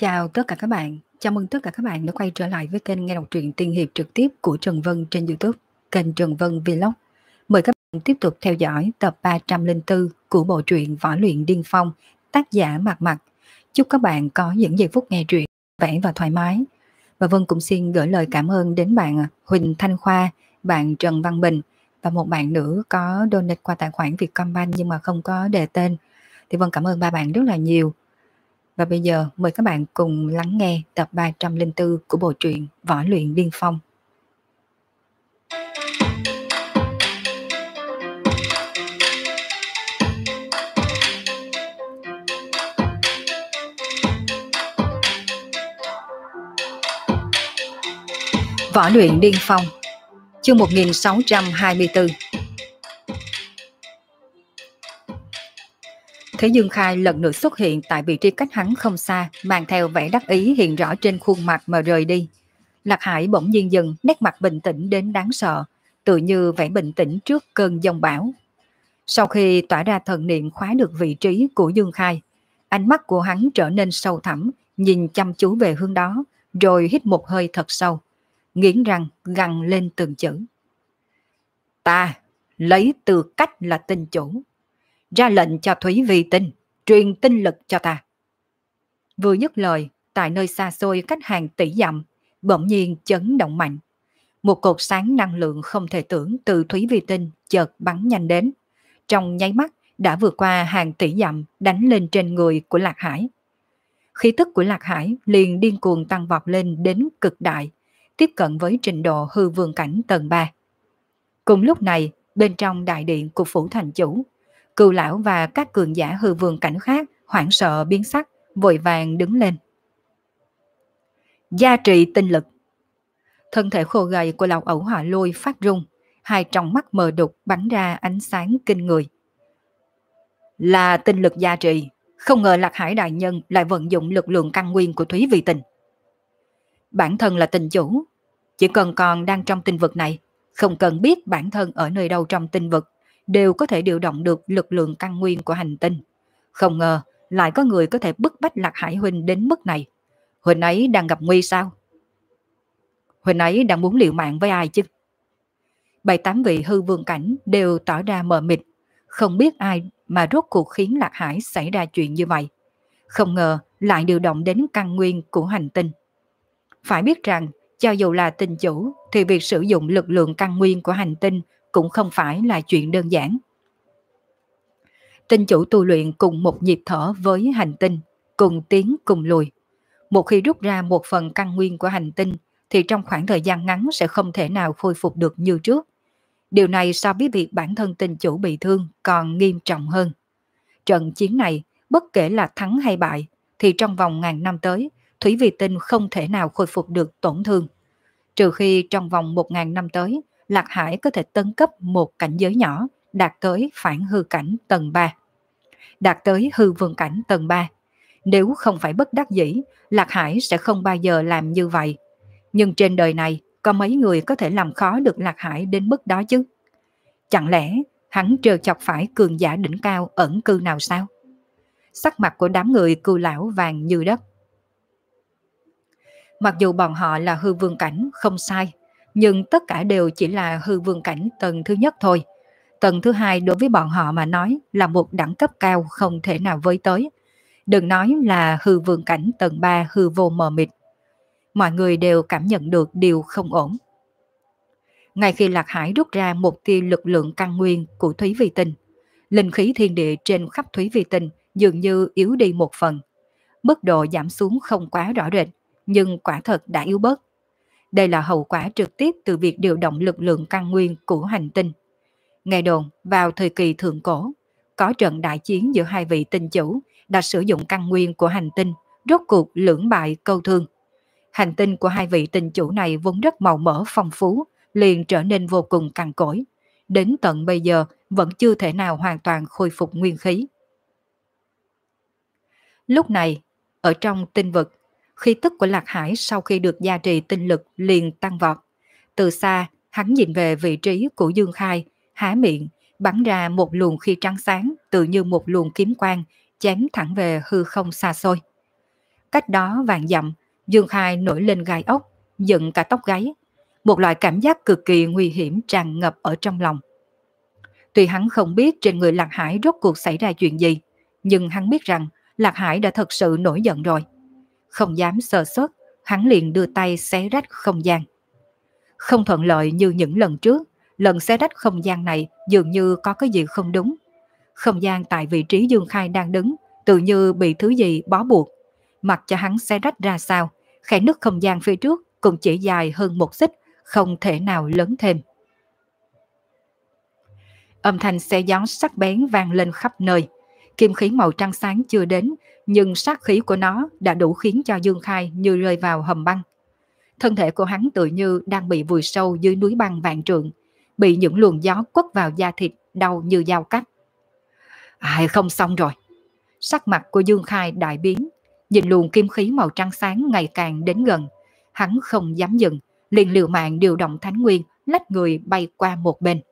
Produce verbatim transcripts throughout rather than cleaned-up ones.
Chào tất cả các bạn, chào mừng tất cả các bạn đã quay trở lại với kênh nghe đọc truyện tiên hiệp trực tiếp của Trần Vân trên YouTube, kênh Trần Vân Vlog. Mời các bạn tiếp tục theo dõi tập ba trăm lẻ bốn của bộ truyện Võ Luyện Điên Phong, tác giả Mạc Mạc. Chúc các bạn có những giây phút nghe truyện vẻ và thoải mái. Và Vân cũng xin gửi lời cảm ơn đến bạn Huỳnh Thanh Khoa, bạn Trần Văn Bình và một bạn nữa có donate qua tài khoản Vietcombank nhưng mà không có đề tên. Thì Vân cảm ơn ba bạn rất là nhiều. Và bây giờ mời các bạn cùng lắng nghe tập ba trăm lẻ bốn của bộ truyện Võ Luyện Điên Phong. Võ Luyện Điên Phong, chương một nghìn sáu trăm hai mươi tư. Thế Dương Khai lần nữa xuất hiện tại vị trí cách hắn không xa, mang theo vẻ đắc ý hiện rõ trên khuôn mặt mà rời đi. Lạc Hải bỗng nhiên dừng, nét mặt bình tĩnh đến đáng sợ, tự như vẻ bình tĩnh trước cơn giông bão. Sau khi tỏa ra thần niệm khóa được vị trí của Dương Khai, ánh mắt của hắn trở nên sâu thẳm, nhìn chăm chú về hướng đó, rồi hít một hơi thật sâu, nghiến răng gằn lên từng chữ. Ta lấy tư cách là tinh chủ, ra lệnh cho Thúy Vi Tinh, truyền tinh lực cho ta. Vừa dứt lời, tại nơi xa xôi cách hàng tỷ dặm, bỗng nhiên chấn động mạnh. Một cột sáng năng lượng không thể tưởng từ Thúy Vi Tinh chợt bắn nhanh đến. Trong nháy mắt đã vượt qua hàng tỷ dặm, đánh lên trên người của Lạc Hải. Khí tức của Lạc Hải liền điên cuồng tăng vọt lên đến cực đại, tiếp cận với trình độ hư vương cảnh tầng ba. Cùng lúc này, bên trong đại điện của phủ thành chủ, Cừu lão và các cường giả hư vương cảnh khác hoảng sợ biến sắc, vội vàng đứng lên. Gia trị tinh lực. Thân thể khô gầy của lão ẩu hỏa lôi phát rung, hai tròng mắt mờ đục bắn ra ánh sáng kinh người. Là tinh lực gia trì, không ngờ Lạc Hải đại nhân lại vận dụng lực lượng căn nguyên của Thúy Vi Tinh. Bản thân là tinh chủ, chỉ cần còn đang trong tinh vực này, không cần biết bản thân ở nơi đâu trong tinh vực, đều có thể điều động được lực lượng căn nguyên của hành tinh. Không ngờ lại có người có thể bức bách Lạc Hải huynh đến mức này. Huynh ấy đang gặp nguy sao? Huynh ấy đang muốn liều mạng với ai chứ? Bảy tám vị hư vương cảnh đều tỏ ra mờ mịt, không biết ai mà rốt cuộc khiến Lạc Hải xảy ra chuyện như vậy. Không ngờ lại điều động đến căn nguyên của hành tinh. Phải biết rằng, cho dù là tinh chủ, thì việc sử dụng lực lượng căn nguyên của hành tinh cũng không phải là chuyện đơn giản. Tinh chủ tu luyện cùng một nhịp thở với hành tinh, cùng tiến cùng lùi. Một khi rút ra một phần căn nguyên của hành tinh, thì trong khoảng thời gian ngắn sẽ không thể nào khôi phục được như trước. Điều này so với việc bản thân tinh chủ bị thương còn nghiêm trọng hơn. Trận chiến này, bất kể là thắng hay bại, thì trong vòng ngàn năm tới, Thúy Vi Tinh không thể nào khôi phục được tổn thương. Trừ khi trong vòng một ngàn năm tới, Lạc Hải có thể tấn cấp một cảnh giới nhỏ, đạt tới phản hư cảnh tầng ba. Đạt tới hư vương cảnh tầng ba. Nếu không phải bất đắc dĩ, Lạc Hải sẽ không bao giờ làm như vậy. Nhưng trên đời này, có mấy người có thể làm khó được Lạc Hải đến mức đó chứ? Chẳng lẽ hắn trêu chọc phải cường giả đỉnh cao ẩn cư nào sao? Sắc mặt của đám người Cừu lão vàng như đất. Mặc dù bọn họ là hư vương cảnh không sai, nhưng tất cả đều chỉ là hư vương cảnh tầng thứ nhất thôi. Tầng thứ hai đối với bọn họ mà nói là một đẳng cấp cao không thể nào với tới. Đừng nói là hư vương cảnh tầng ba hư vô mờ mịt. Mọi người đều cảm nhận được điều không ổn. Ngay khi Lạc Hải rút ra một tia lực lượng căn nguyên của Thúy Vi Tinh, linh khí thiên địa trên khắp Thúy Vi Tinh dường như yếu đi một phần. Mức độ giảm xuống không quá rõ rệt, nhưng quả thật đã yếu bớt. Đây là hậu quả trực tiếp từ việc điều động lực lượng căn nguyên của hành tinh. Nghe đồn, vào thời kỳ thượng cổ, có trận đại chiến giữa hai vị tinh chủ đã sử dụng căn nguyên của hành tinh, rốt cuộc lưỡng bại câu thương. Hành tinh của hai vị tinh chủ này vốn rất màu mỡ phong phú, liền trở nên vô cùng cằn cỗi. Đến tận bây giờ vẫn chưa thể nào hoàn toàn khôi phục nguyên khí. Lúc này, ở trong tinh vực, khí tức của Lạc Hải sau khi được gia trì tinh lực liền tăng vọt. Từ xa, hắn nhìn về vị trí của Dương Khai, há miệng, bắn ra một luồng khí trắng sáng tự như một luồng kiếm quang, chém thẳng về hư không xa xôi. Cách đó vạn dặm, Dương Khai nổi lên gai ốc, dựng cả tóc gáy. Một loại cảm giác cực kỳ nguy hiểm tràn ngập ở trong lòng. Tuy hắn không biết trên người Lạc Hải rốt cuộc xảy ra chuyện gì, nhưng hắn biết rằng Lạc Hải đã thật sự nổi giận rồi. Không dám sơ suất, hắn liền đưa tay xé rách không gian. Không thuận lợi như những lần trước, lần xé rách không gian này dường như có cái gì không đúng. Không gian tại vị trí Dương Khai đang đứng, tự như bị thứ gì bó buộc. Mặc cho hắn xé rách ra sao, khe nứt không gian phía trước cũng chỉ dài hơn một xích, không thể nào lớn thêm. Âm thanh xé gió sắc bén vang lên khắp nơi. Kim khí màu trắng sáng chưa đến, nhưng sát khí của nó đã đủ khiến cho Dương Khai như rơi vào hầm băng. Thân thể của hắn tự như đang bị vùi sâu dưới núi băng vạn trượng, bị những luồng gió quất vào da thịt đau như dao cắt. Ai không xong rồi. Sắc mặt của Dương Khai đại biến, nhìn luồng kim khí màu trắng sáng ngày càng đến gần. Hắn không dám dừng, liền liều mạng điều động thánh nguyên, lách người bay qua một bên.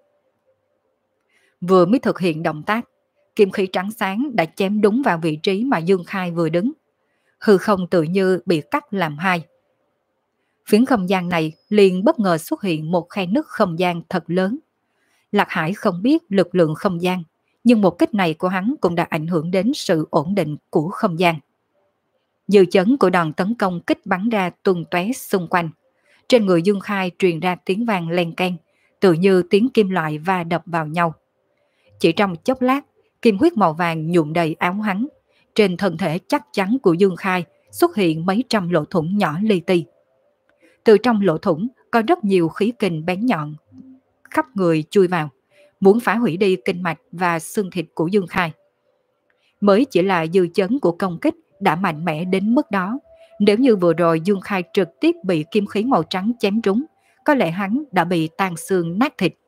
Vừa mới thực hiện động tác, kim khí trắng sáng đã chém đúng vào vị trí mà Dương Khai vừa đứng. Hư không tự như bị cắt làm hai. Phiến không gian này liền bất ngờ xuất hiện một khe nứt không gian thật lớn. Lạc Hải không biết lực lượng không gian, nhưng một kích này của hắn cũng đã ảnh hưởng đến sự ổn định của không gian. Dư chấn của đòn tấn công kích bắn ra tung tóe xung quanh. Trên người Dương Khai truyền ra tiếng vang len keng, tự như tiếng kim loại va đập vào nhau. Chỉ trong chốc lát, kim huyết màu vàng nhuộm đầy áo hắn. Trên thân thể chắc chắn của Dương Khai xuất hiện mấy trăm lỗ thủng nhỏ li ti. Từ trong lỗ thủng có rất nhiều khí kình bén nhọn khắp người chui vào, muốn phá hủy đi kinh mạch và xương thịt của Dương Khai. Mới chỉ là dư chấn của công kích đã mạnh mẽ đến mức đó. Nếu như vừa rồi Dương Khai trực tiếp bị kim khí màu trắng chém trúng, có lẽ hắn đã bị tan xương nát thịt.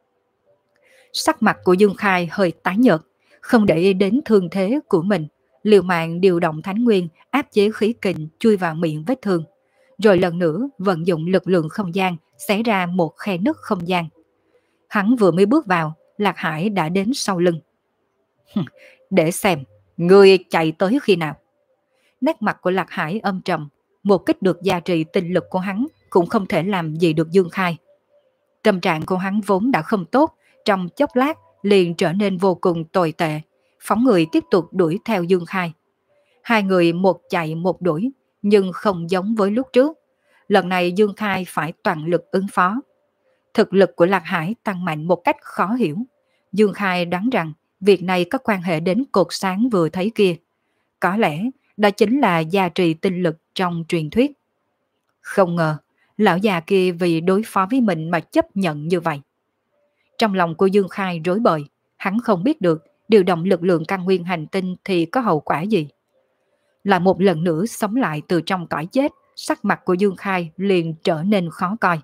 Sắc mặt của Dương Khai hơi tái nhợt, không để ý đến thương thế của mình, liều mạng điều động thánh nguyên áp chế khí kình chui vào miệng vết thương, rồi lần nữa vận dụng lực lượng không gian xé ra một khe nứt không gian. Hắn vừa mới bước vào, Lạc Hải đã đến sau lưng. Để xem, ngươi chạy tới khi nào? Nét mặt của Lạc Hải âm trầm, một kích được gia trì tinh lực của hắn cũng không thể làm gì được Dương Khai. Tâm trạng của hắn vốn đã không tốt, trong chốc lát liền trở nên vô cùng tồi tệ, phóng người tiếp tục đuổi theo Dương Khai. Hai người một chạy một đuổi, nhưng không giống với lúc trước. Lần này Dương Khai phải toàn lực ứng phó. Thực lực của Lạc Hải tăng mạnh một cách khó hiểu. Dương Khai đoán rằng việc này có quan hệ đến cột sáng vừa thấy kia. Có lẽ đó chính là gia trì tinh lực trong truyền thuyết. Không ngờ, lão già kia vì đối phó với mình mà chấp nhận như vậy. Trong lòng của Dương Khai rối bời, hắn không biết được điều động lực lượng căn nguyên hành tinh thì có hậu quả gì. Lại một lần nữa sống lại từ trong cõi chết, sắc mặt của Dương Khai liền trở nên khó coi.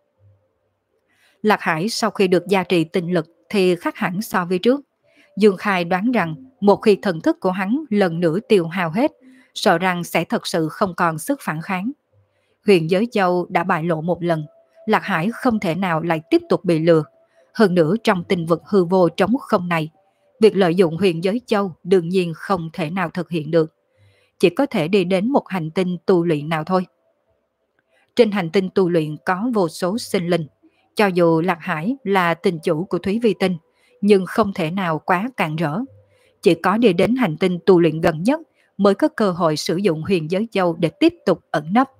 Lạc Hải sau khi được gia trì tinh lực thì khác hẳn so với trước. Dương Khai đoán rằng một khi thần thức của hắn lần nữa tiêu hao hết, sợ rằng sẽ thật sự không còn sức phản kháng. Huyền Giới Châu đã bại lộ một lần, Lạc Hải không thể nào lại tiếp tục bị lừa. Hơn nữa trong tinh vực hư vô trống không này, việc lợi dụng Huyền Giới Châu đương nhiên không thể nào thực hiện được. Chỉ có thể đi đến một hành tinh tu luyện nào thôi. Trên hành tinh tu luyện có vô số sinh linh. Cho dù Lạc Hải là tình chủ của Thúy Vi Tinh, nhưng không thể nào quá cạn rỡ. Chỉ có đi đến hành tinh tu luyện gần nhất mới có cơ hội sử dụng Huyền Giới Châu để tiếp tục ẩn nấp.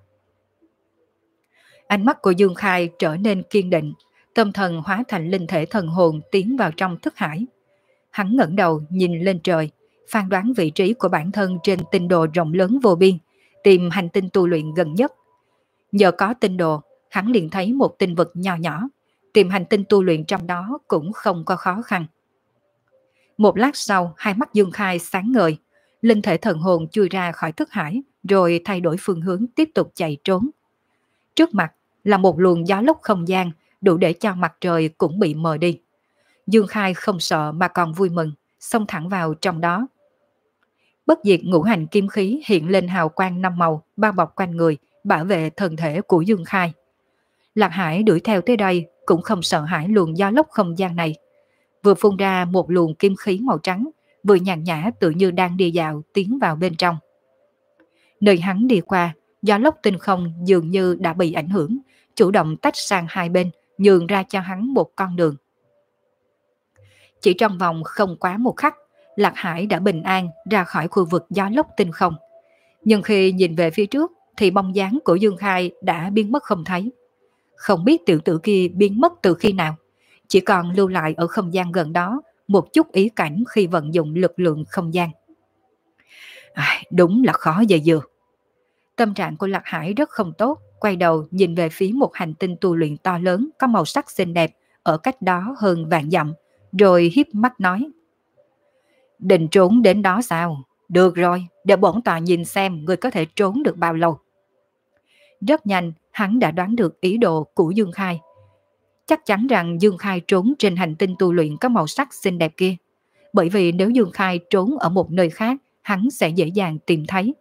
Ánh mắt của Dương Khai trở nên kiên định, tâm thần hóa thành linh thể thần hồn tiến vào trong thức hải. Hắn ngẩng đầu nhìn lên trời, phán đoán vị trí của bản thân trên tinh đồ rộng lớn vô biên, tìm hành tinh tu luyện gần nhất. Nhờ có tinh đồ, hắn liền thấy một tinh vực nhỏ nhỏ, tìm hành tinh tu luyện trong đó cũng không có khó khăn. Một lát sau, hai mắt Dương Khai sáng ngời, linh thể thần hồn chui ra khỏi thức hải, rồi thay đổi phương hướng tiếp tục chạy trốn. Trước mặt là một luồng gió lốc không gian, đủ để cho mặt trời cũng bị mờ đi. Dương Khai không sợ mà còn vui mừng, xông thẳng vào trong đó. Bất diệt ngũ hành kim khí hiện lên hào quang năm màu, bao bọc quanh người, bảo vệ thân thể của Dương Khai. Lạc Hải đuổi theo tới đây cũng không sợ hãi luồng gió lốc không gian này. Vừa phun ra một luồng kim khí màu trắng, vừa nhàn nhã tự như đang đi dạo tiến vào bên trong. Nơi hắn đi qua, gió lốc tinh không dường như đã bị ảnh hưởng, chủ động tách sang hai bên, nhường ra cho hắn một con đường. Chỉ trong vòng không quá một khắc, Lạc Hải đã bình an ra khỏi khu vực gió lốc tinh không. Nhưng khi nhìn về phía trước thì bóng dáng của Dương Khai đã biến mất không thấy. Không biết tiểu tử kia biến mất từ khi nào, chỉ còn lưu lại ở không gian gần đó một chút ý cảnh khi vận dụng lực lượng không gian. À, đúng là khó dè dừa. Tâm trạng của Lạc Hải rất không tốt, quay đầu nhìn về phía một hành tinh tu luyện to lớn có màu sắc xinh đẹp ở cách đó hơn vạn dặm, rồi híp mắt nói. Định trốn đến đó sao? Được rồi, để bổn tọa nhìn xem người có thể trốn được bao lâu. Rất nhanh, hắn đã đoán được ý đồ của Dương Khai. Chắc chắn rằng Dương Khai trốn trên hành tinh tu luyện có màu sắc xinh đẹp kia. Bởi vì nếu Dương Khai trốn ở một nơi khác, hắn sẽ dễ dàng tìm thấy.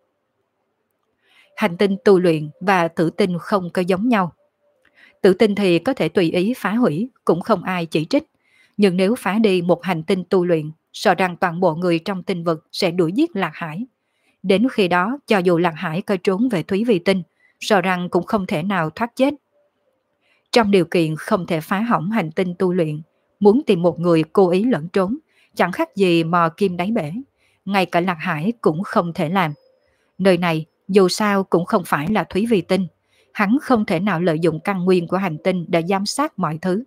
Hành tinh tu luyện và tử tinh không có giống nhau. Tử tinh thì có thể tùy ý phá hủy, cũng không ai chỉ trích. Nhưng nếu phá đi một hành tinh tu luyện, sợ rằng toàn bộ người trong tinh vực sẽ đuổi giết Lạc Hải. Đến khi đó, cho dù Lạc Hải có trốn về Thúy Vi Tinh, sợ rằng cũng không thể nào thoát chết. Trong điều kiện không thể phá hỏng hành tinh tu luyện, muốn tìm một người cố ý lẫn trốn, chẳng khác gì mò kim đáy bể. Ngay cả Lạc Hải cũng không thể làm. Nơi này dù sao cũng không phải là Thúy Vi Tinh, hắn không thể nào lợi dụng căn nguyên của hành tinh để giám sát mọi thứ.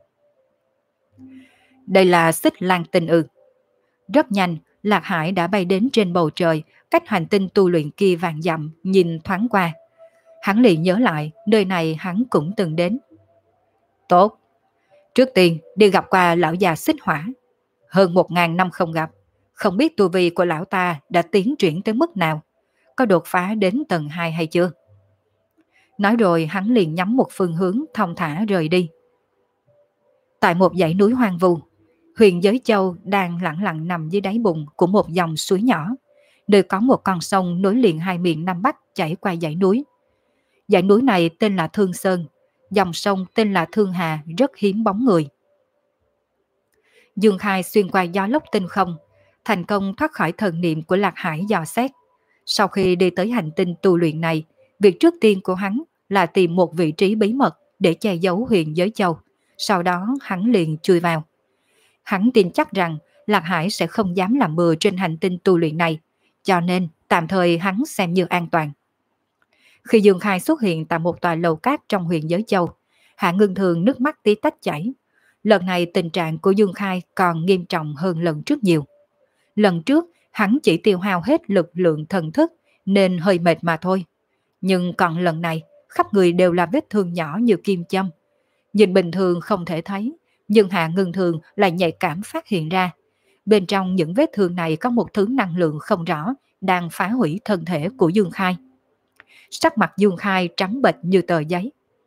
Đây là Xích Lang Tinh ư? Rất nhanh, Lạc Hải đã bay đến trên bầu trời, cách hành tinh tu luyện kia vạn dặm, nhìn thoáng qua. Hắn liền nhớ lại, nơi này hắn cũng từng đến. Tốt, trước tiên đi gặp qua lão già Xích Hỏa. Hơn một ngàn năm không gặp, không biết tu vi của lão ta đã tiến triển tới mức nào, có đột phá đến tầng hai hay chưa? Nói rồi hắn liền nhắm một phương hướng thong thả rời đi. Tại một dãy núi hoang vu, Huyền Giới Châu đang lặng lặng nằm dưới đáy bùn của một dòng suối nhỏ, nơi có một con sông nối liền hai miền Nam Bắc chảy qua dãy núi. Dãy núi này tên là Thương Sơn, dòng sông tên là Thương Hà, rất hiếm bóng người. Dương Khai xuyên qua gió lốc tinh không, thành công thoát khỏi thần niệm của Lạc Hải dò xét. Sau khi đi tới hành tinh tu luyện này, việc trước tiên của hắn là tìm một vị trí bí mật để che giấu Huyền Giới Châu. Sau đó hắn liền chui vào. Hắn tin chắc rằng Lạc Hải sẽ không dám làm bừa trên hành tinh tu luyện này, cho nên tạm thời hắn xem như an toàn. Khi Dương Khai xuất hiện tại một tòa lầu cát trong Huyền Giới Châu, Hạ Ngưng Thường nước mắt tí tách chảy. Lần này tình trạng của Dương Khai còn nghiêm trọng hơn lần trước nhiều. Lần trước hắn chỉ tiêu hao hết lực lượng thần thức nên hơi mệt mà thôi. Nhưng còn lần này khắp người đều là vết thương nhỏ như kim châm. Nhìn bình thường không thể thấy, nhưng Hạ Ngưng Thường lại nhạy cảm phát hiện ra. Bên trong những vết thương này có một thứ năng lượng không rõ đang phá hủy thân thể của Dương Khai. Sắc mặt Dương Khai trắng bệch như tờ giấy.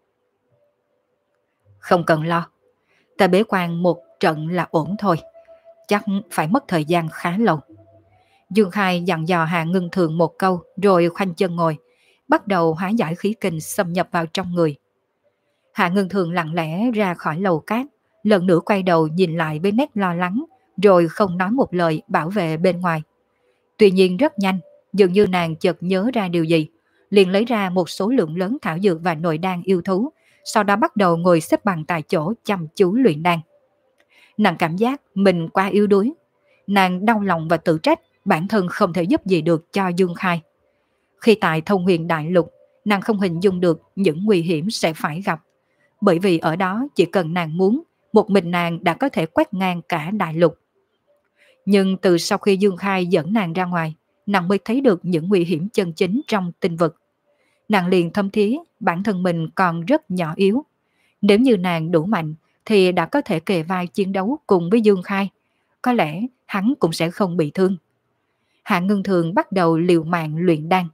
Không cần lo, ta bế quan một trận là ổn thôi, chắc phải mất thời gian khá lâu. Dương Khai dặn dò Hạ Ngưng Thường một câu rồi khoanh chân ngồi, bắt đầu hóa giải khí kình xâm nhập vào trong người. Hạ Ngưng Thường lặng lẽ ra khỏi lầu cát, lần nữa quay đầu nhìn lại với nét lo lắng, rồi không nói một lời bảo vệ bên ngoài. Tuy nhiên rất nhanh, dường như nàng chợt nhớ ra điều gì, liền lấy ra một số lượng lớn thảo dược và nội đan yêu thú, sau đó bắt đầu ngồi xếp bằng tại chỗ chăm chú luyện đan. Nàng cảm giác mình quá yếu đuối, nàng đau lòng và tự trách bản thân không thể giúp gì được cho Dương Khai. Khi tại Thông Huyền Đại Lục, nàng không hình dung được những nguy hiểm sẽ phải gặp, bởi vì ở đó chỉ cần nàng muốn, một mình nàng đã có thể quét ngang cả đại lục. Nhưng từ sau khi Dương Khai dẫn nàng ra ngoài, nàng mới thấy được những nguy hiểm chân chính trong tinh vực. Nàng liền thâm thía bản thân mình còn rất nhỏ yếu. Nếu như nàng đủ mạnh thì đã có thể kề vai chiến đấu cùng với Dương Khai. Có lẽ hắn cũng sẽ không bị thương. Hạ Ngưng Thường bắt đầu liều mạng luyện đan.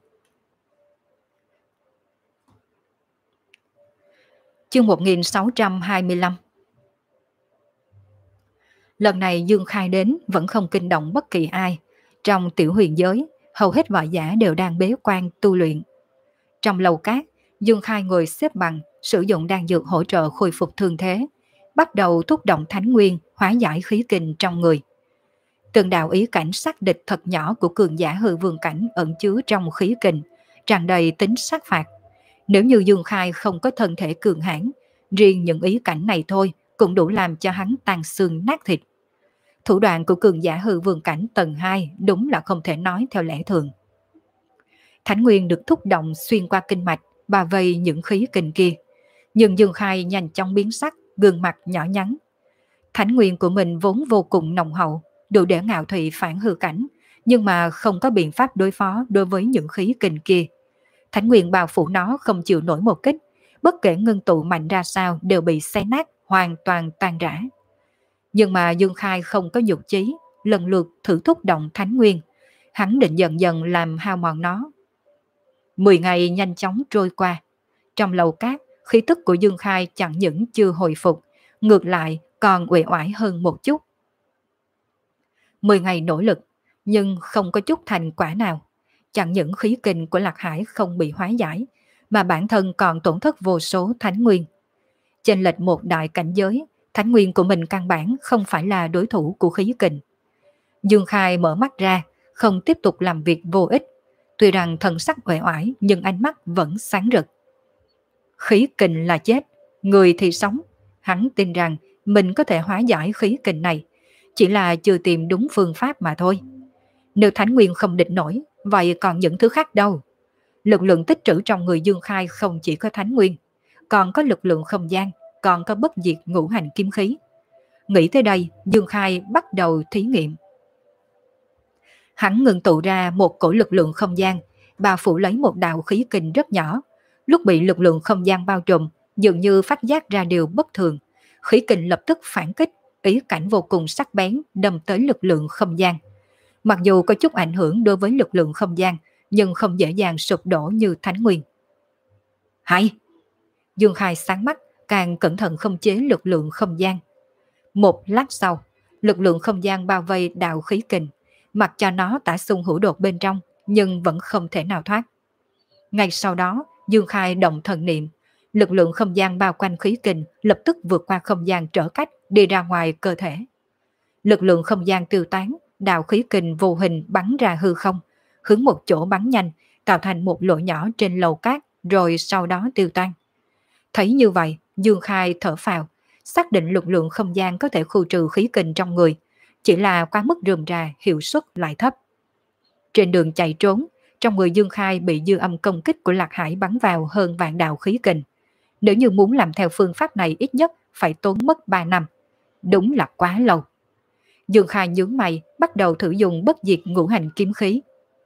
Chương một nghìn sáu trăm hai mươi lăm. Lần này Dương Khai đến vẫn không kinh động bất kỳ ai. Trong tiểu huyền giới, hầu hết võ giả đều đang bế quan tu luyện. Trong lầu cát, Dương Khai ngồi xếp bằng, sử dụng đan dược hỗ trợ khôi phục thương thế, bắt đầu thúc động thánh nguyên, hóa giải khí kình trong người. Từng đạo ý cảnh sát địch thật nhỏ của cường giả hư vương cảnh ẩn chứa trong khí kình, tràn đầy tính sát phạt. Nếu như Dương Khai không có thân thể cường hãn, riêng những ý cảnh này thôi cũng đủ làm cho hắn tan xương nát thịt. Thủ đoạn của cường giả hư vương cảnh tầng hai đúng là không thể nói theo lẽ thường. Thánh Nguyên được thúc động xuyên qua kinh mạch, bao vây những khí kình kia. Nhưng Dương Khai nhanh chóng biến sắc, gương mặt nhỏ nhắn. Thánh Nguyên của mình vốn vô cùng nồng hậu, đủ để ngạo thị phản hư cảnh, nhưng mà không có biện pháp đối phó đối với những khí kình kia. Thánh Nguyên bao phủ nó không chịu nổi một kích, bất kể ngưng tụ mạnh ra sao đều bị xé nát, hoàn toàn tan rã. Nhưng mà Dương Khai không có nhục chí, lần lượt thử thúc động Thánh Nguyên. Hắn định dần dần làm hao mòn nó. Mười ngày nhanh chóng trôi qua. Trong lầu cát, khí tức của Dương Khai chẳng những chưa hồi phục, ngược lại còn uể oải hơn một chút. Mười ngày nỗ lực, nhưng không có chút thành quả nào. Chẳng những khí kình của Lạc Hải không bị hóa giải, mà bản thân còn tổn thất vô số Thánh Nguyên. Chênh lệch một đại cảnh giới, Thánh Nguyên của mình căn bản không phải là đối thủ của khí kình. Dương Khai mở mắt ra, không tiếp tục làm việc vô ích. Tuy rằng thần sắc uể oải nhưng ánh mắt vẫn sáng rực. Khí kình là chết, người thì sống. Hắn tin rằng mình có thể hóa giải khí kình này, chỉ là chưa tìm đúng phương pháp mà thôi. Nếu Thánh Nguyên không địch nổi, vậy còn những thứ khác đâu. Lực lượng tích trữ trong người Dương Khai không chỉ có Thánh Nguyên, còn có lực lượng không gian, còn có bất diệt ngũ hành kiếm khí. Nghĩ tới đây, Dương Khai bắt đầu thí nghiệm. Hắn ngừng tụ ra một cổ lực lượng không gian, bao phủ lấy một đạo khí kình rất nhỏ. Lúc bị lực lượng không gian bao trùm, dường như phát giác ra điều bất thường. Khí kình lập tức phản kích, ý cảnh vô cùng sắc bén đâm tới lực lượng không gian. Mặc dù có chút ảnh hưởng đối với lực lượng không gian, nhưng không dễ dàng sụp đổ như Thánh Nguyên. Hay! Dương Khai sáng mắt, càng cẩn thận khống chế lực lượng không gian. Một lát sau, lực lượng không gian bao vây đạo khí kình, mặc cho nó tả xung hữu đột bên trong, nhưng vẫn không thể nào thoát. Ngay sau đó, Dương Khai động thần niệm, lực lượng không gian bao quanh khí kình lập tức vượt qua không gian trở cách đi ra ngoài cơ thể. Lực lượng không gian tiêu tán, đạo khí kình vô hình bắn ra hư không, hướng một chỗ bắn nhanh, tạo thành một lỗ nhỏ trên lầu cát, rồi sau đó tiêu tan. Thấy như vậy, Dương Khai thở phào, xác định lực lượng không gian có thể khu trừ khí kình trong người, chỉ là quá mức rườm rà, hiệu suất lại thấp. Trên đường chạy trốn, trong người Dương Khai bị dư âm công kích của Lạc Hải bắn vào hơn vạn đạo khí kình. Nếu như muốn làm theo phương pháp này ít nhất phải tốn mất ba năm. Đúng là quá lâu. Dương Khai nhướng mày, bắt đầu thử dùng bất diệt ngũ hành kiếm khí.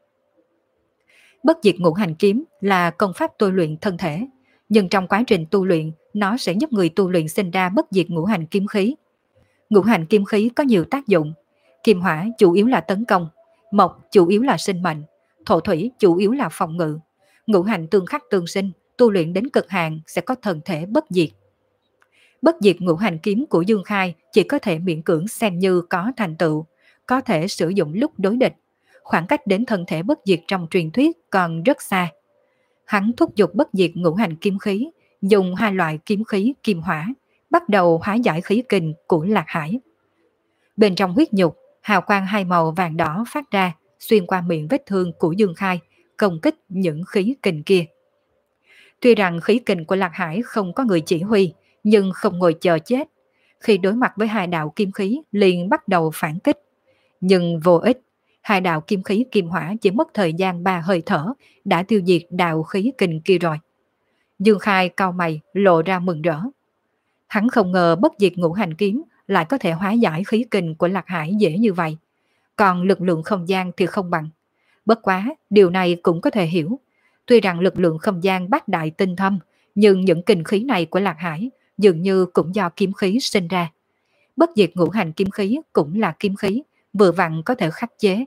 Bất diệt ngũ hành kiếm là công pháp tu luyện thân thể, nhưng trong quá trình tu luyện, nó sẽ giúp người tu luyện sinh ra bất diệt ngũ hành kiếm khí. Ngũ hành kiếm khí có nhiều tác dụng. Kim hỏa chủ yếu là tấn công, mộc chủ yếu là sinh mệnh, thổ thủy chủ yếu là phòng ngự. Ngũ hành tương khắc tương sinh, tu luyện đến cực hạn sẽ có thần thể bất diệt. Bất diệt ngũ hành kiếm của Dương Khai chỉ có thể miễn cưỡng xem như có thành tựu, có thể sử dụng lúc đối địch. Khoảng cách đến thân thể bất diệt trong truyền thuyết còn rất xa. Hắn thúc giục bất diệt ngũ hành kiếm khí, dùng hai loại kiếm khí kim hỏa, bắt đầu hóa giải khí kình của Lạc Hải. Bên trong huyết nhục, hào quang hai màu vàng đỏ phát ra, xuyên qua miệng vết thương của Dương Khai, công kích những khí kình kia. Tuy rằng khí kình của Lạc Hải không có người chỉ huy, nhưng không ngồi chờ chết. Khi đối mặt với hai đạo kim khí liền bắt đầu phản kích. Nhưng vô ích, hai đạo kim khí kim hỏa chỉ mất thời gian ba hơi thở đã tiêu diệt đạo khí kình kia rồi. Dương Khai cau mày lộ ra mừng rỡ. Hắn không ngờ bất diệt ngũ hành kiếm lại có thể hóa giải khí kình của Lạc Hải dễ như vậy. Còn lực lượng không gian thì không bằng. Bất quá, điều này cũng có thể hiểu. Tuy rằng lực lượng không gian bát đại tinh thâm, nhưng những kình khí này của Lạc Hải dường như cũng do kiếm khí sinh ra. Bất diệt ngũ hành kiếm khí cũng là kiếm khí, vừa vặn có thể khắc chế.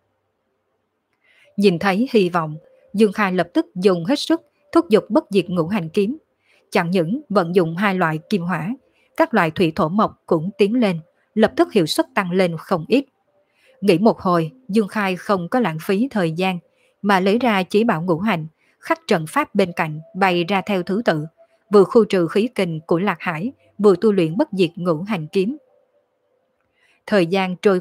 Nhìn thấy hy vọng, Dương Khai lập tức dùng hết sức thúc giục bất diệt ngũ hành kiếm. Chẳng những vận dụng hai loại kim hỏa, các loại thủy thổ mộc cũng tiến lên, lập tức hiệu suất tăng lên không ít. Nghĩ một hồi, Dương Khai không có lãng phí thời gian, mà lấy ra chỉ bảo ngũ hành, khắc trận pháp bên cạnh bày ra theo thứ tự, vừa khu trừ khí kình của Lạc Hải, vừa tu luyện bất diệt ngũ hành kiếm. Thời gian trôi qua,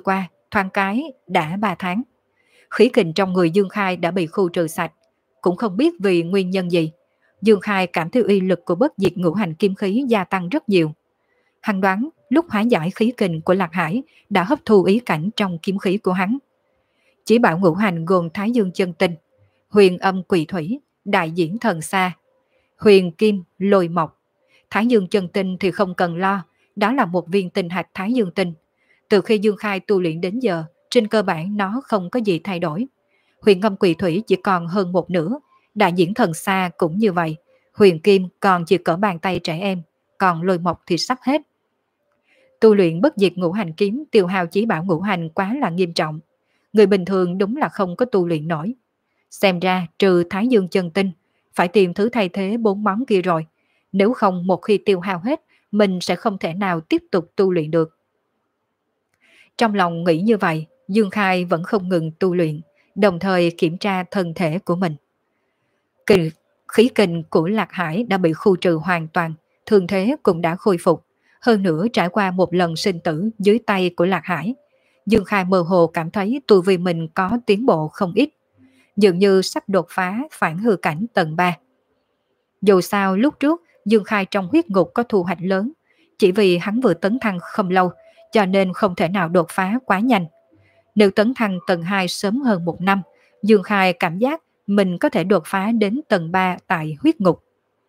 thoáng cái đã ba tháng. Khí kình trong người Dương Khai đã bị khu trừ sạch, cũng không biết vì nguyên nhân gì. Dương Khai cảm thấy uy lực của bất diệt ngũ hành kim khí gia tăng rất nhiều. Hắn đoán lúc hóa giải khí kình của Lạc Hải đã hấp thu ý cảnh trong kiếm khí của hắn. Chỉ bảo ngũ hành gồm Thái Dương chân tinh, huyền âm quỷ thủy, đại diễn thần xa, huyền kim lôi mộc. Thái Dương chân tinh thì không cần lo, đó là một viên tinh hạch Thái Dương tinh. Từ khi Dương Khai tu luyện đến giờ, trên cơ bản nó không có gì thay đổi. Huyền âm quỷ thủy chỉ còn hơn một nửa, đại diễn thần xa cũng như vậy, huyền kim còn chỉ cỡ bàn tay trẻ em, còn lôi mộc thì sắp hết. Tu luyện bất diệt ngũ hành kiếm tiêu hao chí bảo ngũ hành quá là nghiêm trọng. Người bình thường đúng là không có tu luyện nổi. Xem ra trừ Thái Dương chân tinh, phải tìm thứ thay thế bốn món kia rồi. Nếu không một khi tiêu hao hết, mình sẽ không thể nào tiếp tục tu luyện được. Trong lòng nghĩ như vậy, Dương Khai vẫn không ngừng tu luyện, đồng thời kiểm tra thân thể của mình. Kinh, khí kình của Lạc Hải đã bị khu trừ hoàn toàn, thương thế cũng đã khôi phục. Hơn nữa trải qua một lần sinh tử dưới tay của Lạc Hải, Dương Khai mơ hồ cảm thấy tu vi mình có tiến bộ không ít, dường như sắp đột phá phản hư cảnh tầng ba. Dù sao lúc trước Dương Khai trong huyết ngục có thu hoạch lớn, chỉ vì hắn vừa tấn thăng không lâu cho nên không thể nào đột phá quá nhanh. Nếu tấn thăng tầng hai sớm hơn một năm, Dương Khai cảm giác mình có thể đột phá đến tầng ba tại huyết ngục.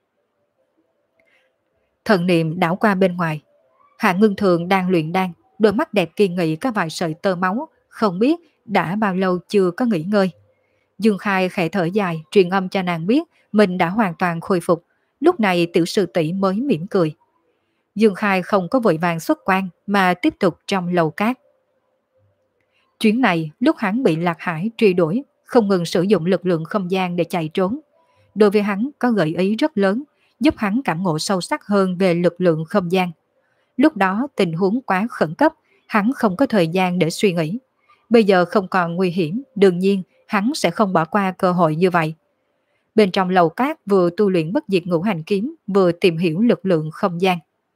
Thần niệm đảo qua bên ngoài, Hạ Ngưng Thường đang luyện đan, đôi mắt đẹp kiên nghị có vài sợi tơ máu, không biết đã bao lâu chưa có nghỉ ngơi. Dương Khai khẽ thở dài, truyền âm cho nàng biết mình đã hoàn toàn khôi phục, lúc này tiểu sư tỷ mới mỉm cười. Dương Khai không có vội vàng xuất quan mà tiếp tục trong lầu cát. Chuyến này lúc hắn bị Lạc Hải truy đuổi, không ngừng sử dụng lực lượng không gian để chạy trốn. Đối với hắn có gợi ý rất lớn, giúp hắn cảm ngộ sâu sắc hơn về lực lượng không gian. Lúc đó tình huống quá khẩn cấp, hắn không có thời gian để suy nghĩ. Bây giờ không còn nguy hiểm, đương nhiên hắn sẽ không bỏ qua cơ hội như vậy. Bên trong lầu cát vừa tu luyện bất diệt ngũ hành kiếm, vừa tìm hiểu lực lượng không gian.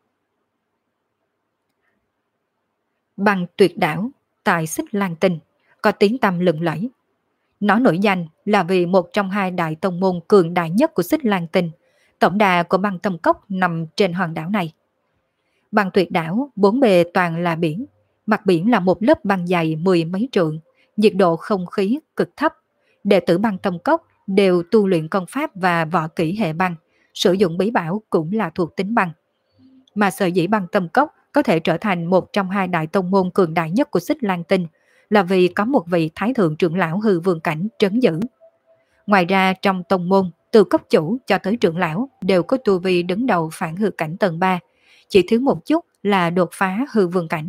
Bằng tuyệt đảo, tại Xích Lan Tinh, có tiếng tăm lừng lẫy. Nó nổi danh là vì một trong hai đại tông môn cường đại nhất của Xích Lan Tinh, tổng đà của băng tâm cốc nằm trên hòn đảo này. Băng tuyệt đảo, bốn bề toàn là biển, mặt biển là một lớp băng dày mười mấy trượng, nhiệt độ không khí cực thấp. Đệ tử băng tâm cốc đều tu luyện công pháp và võ kỹ hệ băng, sử dụng bí bảo cũng là thuộc tính băng. Mà sở dĩ băng tâm cốc có thể trở thành một trong hai đại tông môn cường đại nhất của Xích Lan Tinh là vì có một vị thái thượng trưởng lão hư vương cảnh trấn giữ. Ngoài ra trong tông môn, từ cốc chủ cho tới trưởng lão đều có tu vi đứng đầu phản hư cảnh tầng ba, chỉ thiếu một chút là đột phá hư vương cảnh.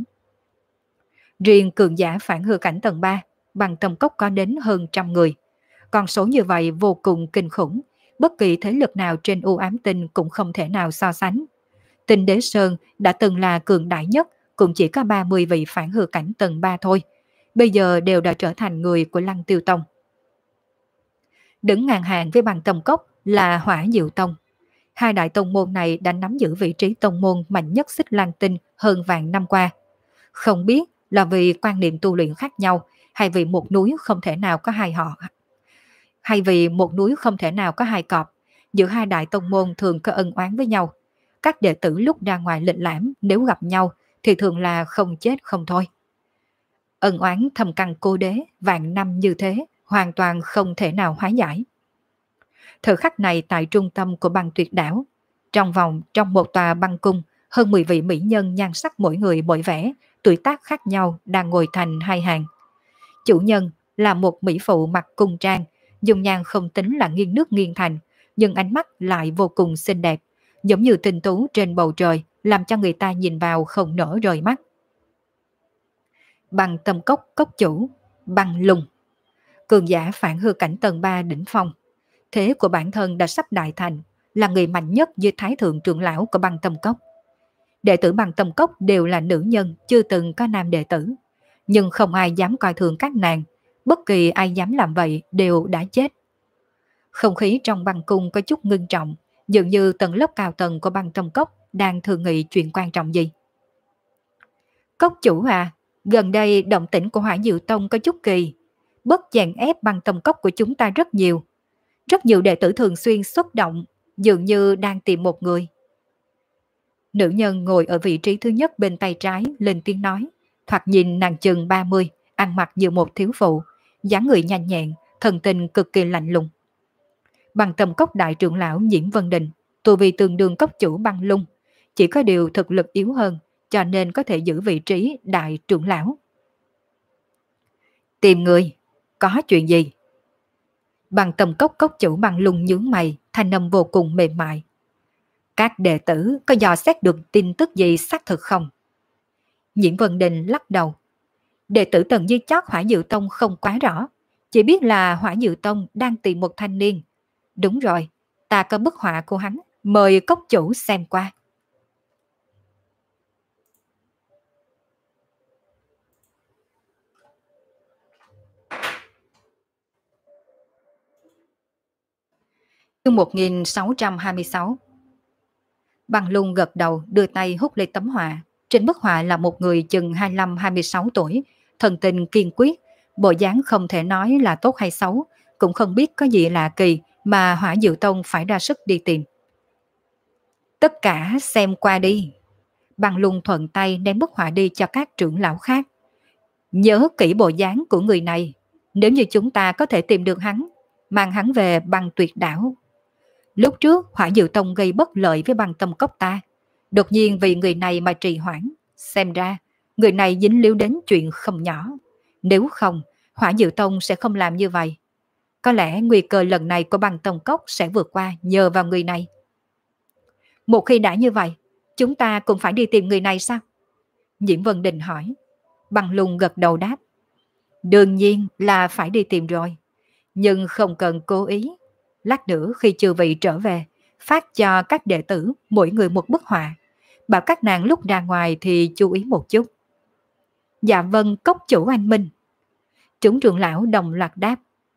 Riêng cường giả phản hư cảnh tầng ba, băng tâm cốc có đến hơn trăm người. Con số như vậy vô cùng kinh khủng, bất kỳ thế lực nào trên u ám tinh cũng không thể nào so sánh. Tinh Đế Sơn đã từng là cường đại nhất, cũng chỉ có ba mươi vị phản hư cảnh tầng ba thôi. Bây giờ đều đã trở thành người của Lăng Tiêu Tông. Đứng ngang hàng với băng tâm cốc là Hỏa Diệu Tông. Hai đại tông môn này đã nắm giữ vị trí tông môn mạnh nhất Xích Lan Tinh hơn vạn năm qua. Không biết là vì quan niệm tu luyện khác nhau, hay vì một núi không thể nào có hai họ, hay vì một núi không thể nào có hai cọp, giữa hai đại tông môn thường có ân oán với nhau. Các đệ tử lúc ra ngoài lịch lãm nếu gặp nhau thì thường là không chết không thôi. Ân oán thầm căn cô đế vạn năm như thế hoàn toàn không thể nào hóa giải. Thời khắc này tại trung tâm của băng tuyệt đảo, trong vòng trong một tòa băng cung, hơn mười vị mỹ nhân nhan sắc mỗi người mỗi vẻ, tuổi tác khác nhau đang ngồi thành hai hàng. Chủ nhân là một mỹ phụ mặc cung trang, dung nhan không tính là nghiêng nước nghiêng thành, nhưng ánh mắt lại vô cùng xinh đẹp, giống như tinh tú trên bầu trời, làm cho người ta nhìn vào không nỡ rời mắt. Băng tâm cốc cốc chủ, Băng Lùng, cường giả phản hư cảnh tầng ba đỉnh phong. Thế của bản thân đã sắp đại thành, là người mạnh nhất dưới thái thượng trưởng lão của băng tâm cốc. Đệ tử băng tâm cốc đều là nữ nhân, chưa từng có nam đệ tử. Nhưng không ai dám coi thường các nàng, bất kỳ ai dám làm vậy đều đã chết. Không khí trong băng cung có chút ngưng trọng, dường như tầng lớp cao tầng của băng tâm cốc đang thương nghị chuyện quan trọng gì. Cốc chủ à, Gần đây động tĩnh của Hỏa Diệu Tông có chút kỳ, bất chèn ép Băng Tâm Cốc của chúng ta rất nhiều. Rất nhiều đệ tử thường xuyên xuất động, dường như đang tìm một người. Nữ nhân ngồi ở vị trí thứ nhất bên tay trái lên tiếng nói, thoạt nhìn nàng chừng ba mươi, ăn mặc như một thiếu phụ, dáng người nhanh nhẹn, thần tình cực kỳ lạnh lùng. Băng Tâm Cốc đại trưởng lão Nhiễm Vân Đình, tu vi tương đương cốc chủ Băng Lung, chỉ có điều thực lực yếu hơn, cho nên có thể giữ vị trí đại trưởng lão. Tìm người, có chuyện gì? Băng Tâm Cốc cốc chủ Băng Lung nhướng mày, thanh âm vô cùng mềm mại. Các đệ tử có dò xét được tin tức gì xác thực không? Nhiễm Vân Đình lắc đầu. Đệ tử tầng dưới chót Hỏa Diệu Tông không quá rõ, chỉ biết là Hỏa Diệu Tông đang tìm một thanh niên. Đúng rồi, ta có bức họa của hắn, mời cốc chủ xem qua. Chương một nghìn sáu trăm hai mươi sáu. Băng Lung gật đầu đưa tay hút lấy tấm họa. Trên bức họa là một người chừng hai mươi lăm hai mươi sáu tuổi, thần tình kiên quyết, bộ dáng không thể nói là tốt hay xấu, cũng không biết có gì lạ kỳ mà Hỏa Diệu Tông phải ra sức đi tìm. Tất cả xem qua đi. Băng Lung thuận tay ném bức họa đi cho các trưởng lão khác. Nhớ kỹ bộ dáng của người này, nếu như chúng ta có thể tìm được hắn, mang hắn về Băng Tuyệt Đảo. Lúc trước Hỏa Diệu Tông gây bất lợi với Băng Tâm Cốc ta, đột nhiên vì người này mà trì hoãn, xem ra người này dính líu đến chuyện không nhỏ. Nếu không, Hỏa Diệu Tông sẽ không làm như vậy. Có lẽ nguy cơ lần này của Băng Tâm Cốc sẽ vượt qua nhờ vào người này. Một khi đã như vậy, chúng ta cũng phải đi tìm người này sao? Nhiễm Vân Đình hỏi. Băng Lung gật đầu đáp. Đương nhiên là phải đi tìm rồi, nhưng không cần cố ý. Lát nữa khi chư vị trở về, phát cho các đệ tử mỗi người một bức họa, bảo các nàng lúc ra ngoài thì chú ý một chút. Dạ vâng, cốc chủ anh minh. Chúng trưởng lão đồng loạt đáp.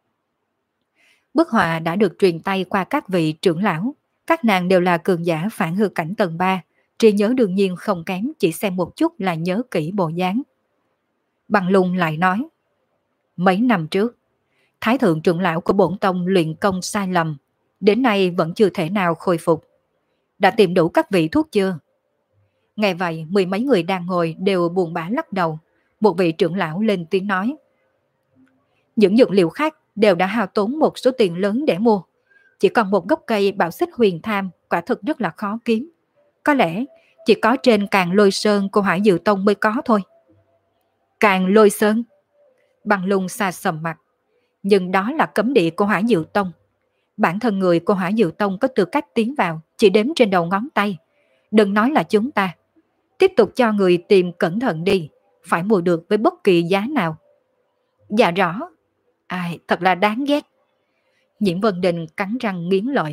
Bức họa đã được truyền tay qua các vị trưởng lão, các nàng đều là cường giả phản hư cảnh tầng ba, trí nhớ đương nhiên không kém, chỉ xem một chút là nhớ kỹ bộ dáng. Băng Lung lại nói, mấy năm trước, Thái thượng trưởng lão của bổn tông luyện công sai lầm, đến nay vẫn chưa thể nào khôi phục. Đã tìm đủ các vị thuốc chưa? Nghe vậy, mười mấy người đang ngồi đều buồn bã lắc đầu. Một vị trưởng lão lên tiếng nói, những dược liệu khác đều đã hao tốn một số tiền lớn để mua. Chỉ còn một gốc cây bảo xích huyền tham quả thực rất là khó kiếm. Có lẽ chỉ có trên Càn Lôi Sơn của Hỏa Diệu Tông mới có thôi. Càn Lôi Sơn? Băng Lung xa sầm mặt. Nhưng đó là cấm địa của Hỏa Diệu Tông. Bản thân người của Hỏa Diệu Tông có tư cách tiến vào chỉ đếm trên đầu ngón tay. Đừng nói là chúng ta. Tiếp tục cho người tìm cẩn thận đi, phải mua được với bất kỳ giá nào. Dạ rõ. Ai, thật là đáng ghét. Nhiễm Vân Đình cắn răng nghiến lợi.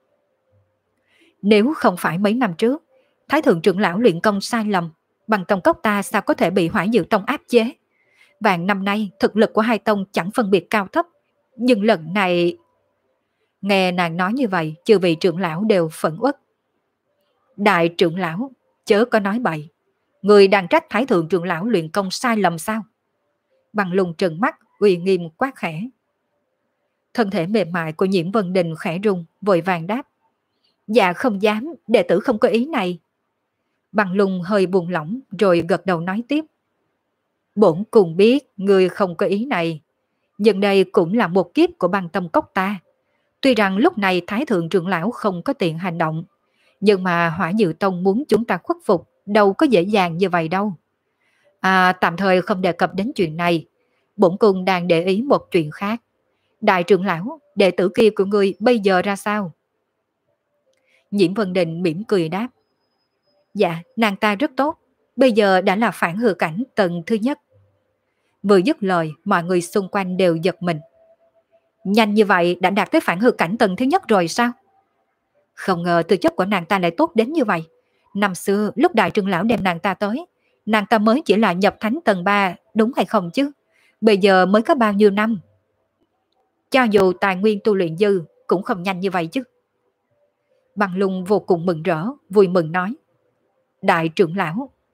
Nếu không phải mấy năm trước, Thái thượng trưởng lão luyện công sai lầm, Băng Tâm Cốc ta sao có thể bị Hỏa Diệu Tông áp chế? Vạn năm nay thực lực của hai tông chẳng phân biệt cao thấp, nhưng lần này... Nghe nàng nói như vậy, chư vị trưởng lão đều phẫn uất. Đại trưởng lão, chớ có nói bậy. Người đang trách Thái thượng trưởng lão luyện công sai lầm sao? Băng Lung trừng mắt, uy nghiêm quát khẽ. Thân thể mềm mại của Nhiễm Vân Đình khẽ rung, vội vàng đáp. Dạ không dám, đệ tử không có ý này. Băng Lung hơi buồn lỏng rồi gật đầu nói tiếp. Bổn cùng biết người không có ý này, nhưng đây cũng là một kiếp của Băng Tâm Cốc ta. Tuy rằng lúc này Thái thượng trưởng lão không có tiện hành động, nhưng mà Hỏa Diệu Tông muốn chúng ta khuất phục đâu có dễ dàng như vậy đâu. À, tạm thời không đề cập đến chuyện này, bổn cung đang để ý một chuyện khác. Đại trưởng lão, đệ tử kia của ngươi bây giờ ra sao? Nhiễm Vân Đình mỉm cười đáp. Dạ, nàng ta rất tốt, bây giờ đã là phản hư cảnh tầng thứ nhất. Vừa dứt lời, mọi người xung quanh đều giật mình. Nhanh như vậy đã đạt tới phản hư cảnh tầng thứ nhất rồi sao? Không ngờ tư chất của nàng ta lại tốt đến như vậy. Năm xưa lúc đại trưởng lão đem nàng ta tới, nàng ta mới chỉ là nhập thánh tầng ba, đúng hay không chứ? Bây giờ mới có bao nhiêu năm? Cho dù tài nguyên tu luyện dư cũng không nhanh như vậy chứ. Băng Lung vô cùng mừng rỡ, vui mừng nói. Đại trưởng lão,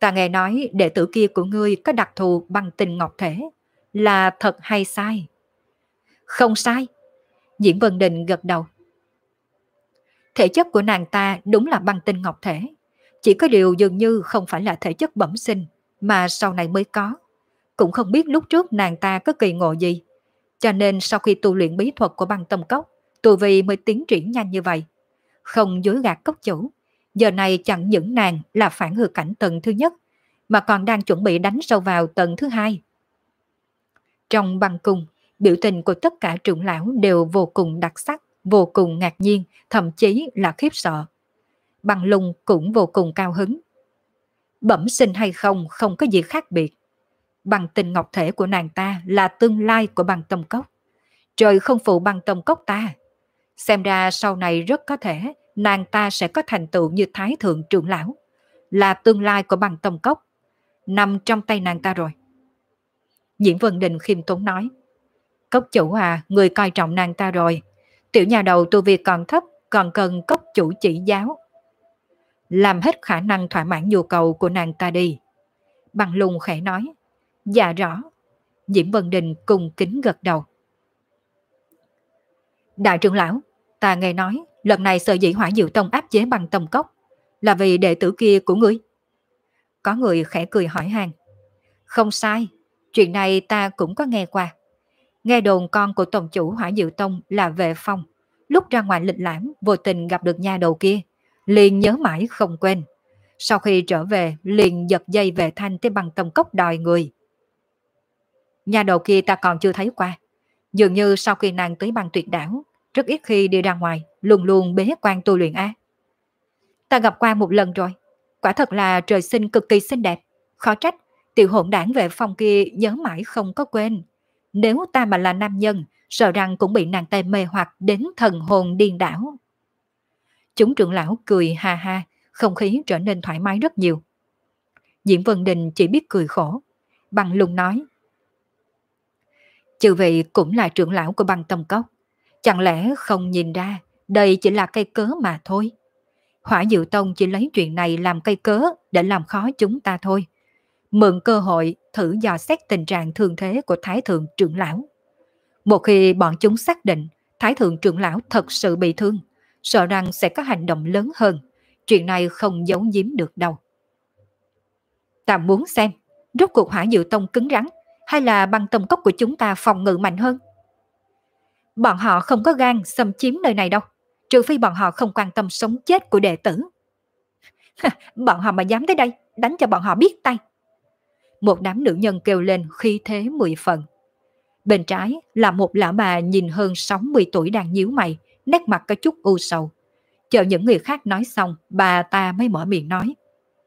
Ta nghe nói đệ tử kia của ngươi có đặc thù băng tinh ngọc thể, là thật hay sai? Không sai. Diễn Vân Đình gật đầu. Thể chất của nàng ta đúng là băng tinh ngọc thể, chỉ có điều dường như không phải là thể chất bẩm sinh, mà sau này mới có. Cũng không biết lúc trước nàng ta có kỳ ngộ gì, cho nên sau khi tu luyện bí thuật của băng tông cốc, tu vi mới tiến triển nhanh như vậy. Không dối gạt cốc chủ, giờ này chẳng những nàng là phản hư cảnh tầng thứ nhất, mà còn đang chuẩn bị đánh sâu vào tầng thứ hai. Trong băng cung, biểu tình của tất cả trưởng lão đều vô cùng đặc sắc, vô cùng ngạc nhiên, thậm chí là khiếp sợ. Băng Lung cũng vô cùng cao hứng. Bẩm sinh hay không không có gì khác biệt. Băng tinh ngọc thể của nàng ta là tương lai của băng tông cốc. Trời không phụ băng tông cốc ta. Xem ra sau này rất có thể nàng ta sẽ có thành tựu như Thái Thượng trưởng lão, là tương lai của băng tông cốc, nằm trong tay nàng ta rồi. Diễn Vân Đình khiêm tốn nói, cốc chủ à, người coi trọng nàng ta rồi. Tiểu nhà đầu tu vi còn thấp, còn cần cốc chủ chỉ giáo. Làm hết khả năng thỏa mãn nhu cầu của nàng ta đi. Băng Lung khẽ nói, dạ rõ. Diễm Vân Đình cùng kính gật đầu. Đại trưởng lão, ta nghe nói lần này sở dĩ Hỏa Diệu Tông áp chế băng tông cốc là vì đệ tử kia của ngươi. Có người khẽ cười hỏi han. Không sai, chuyện này ta cũng có nghe qua. Nghe đồn con của tổng chủ Hỏa Diệu Tông là Vệ Phong, lúc ra ngoài lịch lãm vô tình gặp được nha đầu kia, liền nhớ mãi không quên. Sau khi trở về liền giật dây Vệ Thanh tới băng tông cốc đòi người. Nha đầu kia ta còn chưa thấy qua. Dường như sau khi nàng tới băng tuyệt đảo, rất ít khi đi ra ngoài, luôn luôn bế quan tu luyện a. Ta gặp qua một lần rồi, quả thật là trời sinh cực kỳ xinh đẹp, khó trách tiểu hỗn đảng Vệ Phong kia nhớ mãi không có quên. Nếu ta mà là nam nhân, sợ rằng cũng bị nàng ta mê hoặc đến thần hồn điên đảo. Chúng trưởng lão cười ha ha, không khí trở nên thoải mái rất nhiều. Diễn Vân Đình chỉ biết cười khổ. Băng Lung nói, chư vị cũng là trưởng lão của băng tông cốc, chẳng lẽ không nhìn ra đây chỉ là cây cớ mà thôi. Hỏa Diệu Tông chỉ lấy chuyện này làm cây cớ để làm khó chúng ta thôi. Mượn cơ hội thử dò xét tình trạng thương thế của Thái Thượng trưởng lão. Một khi bọn chúng xác định Thái Thượng trưởng lão thật sự bị thương, sợ rằng sẽ có hành động lớn hơn. Chuyện này không giấu giếm được đâu. Ta muốn xem, rốt cuộc Hỏa Diệu Tông cứng rắn, hay là băng tông cốc của chúng ta phòng ngự mạnh hơn? Bọn họ không có gan xâm chiếm nơi này đâu, trừ phi bọn họ không quan tâm sống chết của đệ tử. Bọn họ mà dám tới đây, đánh cho bọn họ biết tay. Một đám nữ nhân kêu lên khí thế mười phần. Bên trái là một lão bà nhìn hơn sáu mươi tuổi đang nhíu mày, nét mặt có chút u sầu. Chờ những người khác nói xong, bà ta mới mở miệng nói.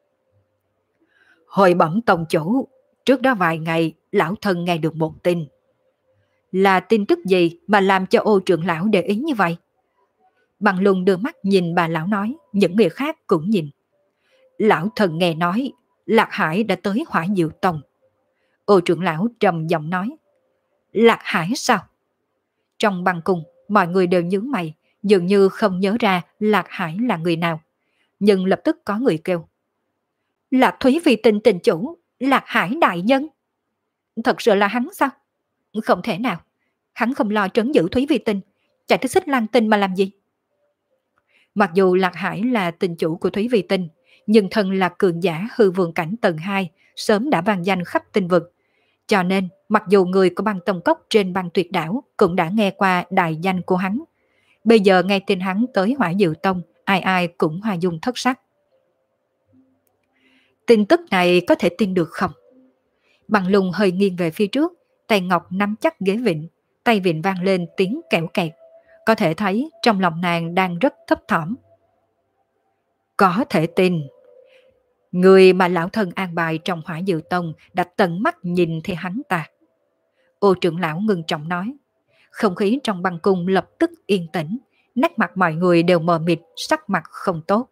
Hồi bẩm tông chủ, trước đó vài ngày, lão thân nghe được một tin. Là tin tức gì mà làm cho Ô trưởng lão để ý như vậy? Bằng Lung đưa mắt nhìn bà lão nói, những người khác cũng nhìn. Lão thân nghe nói, Lạc Hải đã tới Hỏa Diệu Tông. Ô trưởng lão trầm giọng nói. Lạc Hải sao? Trong băng cung, mọi người đều nhướng mày, dường như không nhớ ra Lạc Hải là người nào. Nhưng lập tức có người kêu. Lạc Thúy Phi Tinh tình chủ, Lạc Hải đại nhân. Thật sự là hắn sao? Không thể nào, hắn không lo trấn giữ Thúy Vi Tinh, chạy tới Xích Lăng Tinh mà làm gì? Mặc dù Lạc Hải là tình chủ của Thúy Vi Tinh, nhưng thân là cường giả hư vượng cảnh tầng hai, sớm đã vang danh khắp tinh vực. Cho nên, mặc dù người của băng tông cốc trên băng tuyệt đảo cũng đã nghe qua đại danh của hắn, bây giờ nghe tin hắn tới Hỏa Diệu Tông, ai ai cũng hoa dung thất sắc. Tin tức này có thể tin được không? Bằng Lung hơi nghiêng về phía trước, tay ngọc nắm chắc ghế vịn, tay vịn vang lên tiếng kẽo kẹt. Có thể thấy trong lòng nàng đang rất thấp thỏm. Có thể tin. Người mà lão thân an bài trong Hỏa Diệu Tông đã tận mắt nhìn thấy hắn ta. Ô trưởng lão ngưng trọng nói. Không khí trong băng cung lập tức yên tĩnh, nét mặt mọi người đều mờ mịt, sắc mặt không tốt.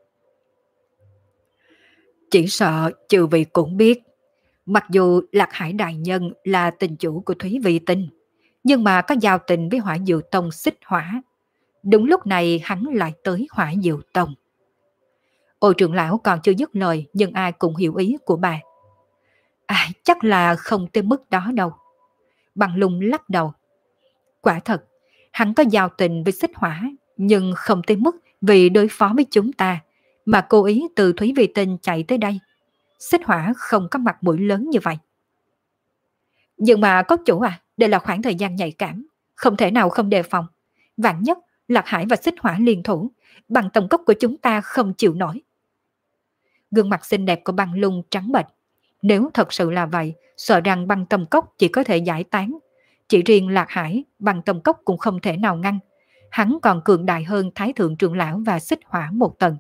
Chỉ sợ chư vị cũng biết, mặc dù Lạc Hải đại nhân là tình chủ của Thúy Vi Tinh, nhưng mà có giao tình với Hỏa Diệu Tông Xích Hỏa. Đúng lúc này hắn lại tới Hỏa Diệu Tông. Ôi trưởng lão còn chưa dứt lời nhưng ai cũng hiểu ý của bà. À, chắc là không tới mức đó đâu. Bằng Lung lắc đầu. Quả thật, hắn có giao tình với Xích Hỏa, nhưng không tới mức vì đối phó với chúng ta, mà cố ý từ Thúy Vi Tinh chạy tới đây. Xích Hỏa không có mặt mũi lớn như vậy. Nhưng mà có chủ à, đây là khoảng thời gian nhạy cảm, không thể nào không đề phòng. Vạn nhất, Lạc Hải và Xích Hỏa liên thủ, bằng tầm cốc của chúng ta không chịu nổi. Gương mặt xinh đẹp của Băng Lung trắng bệch. Nếu thật sự là vậy, sợ rằng băng tầm cốc chỉ có thể giải tán. Chỉ riêng Lạc Hải, băng tầm cốc cũng không thể nào ngăn. Hắn còn cường đại hơn Thái Thượng Trưởng Lão và Xích Hỏa một tầng.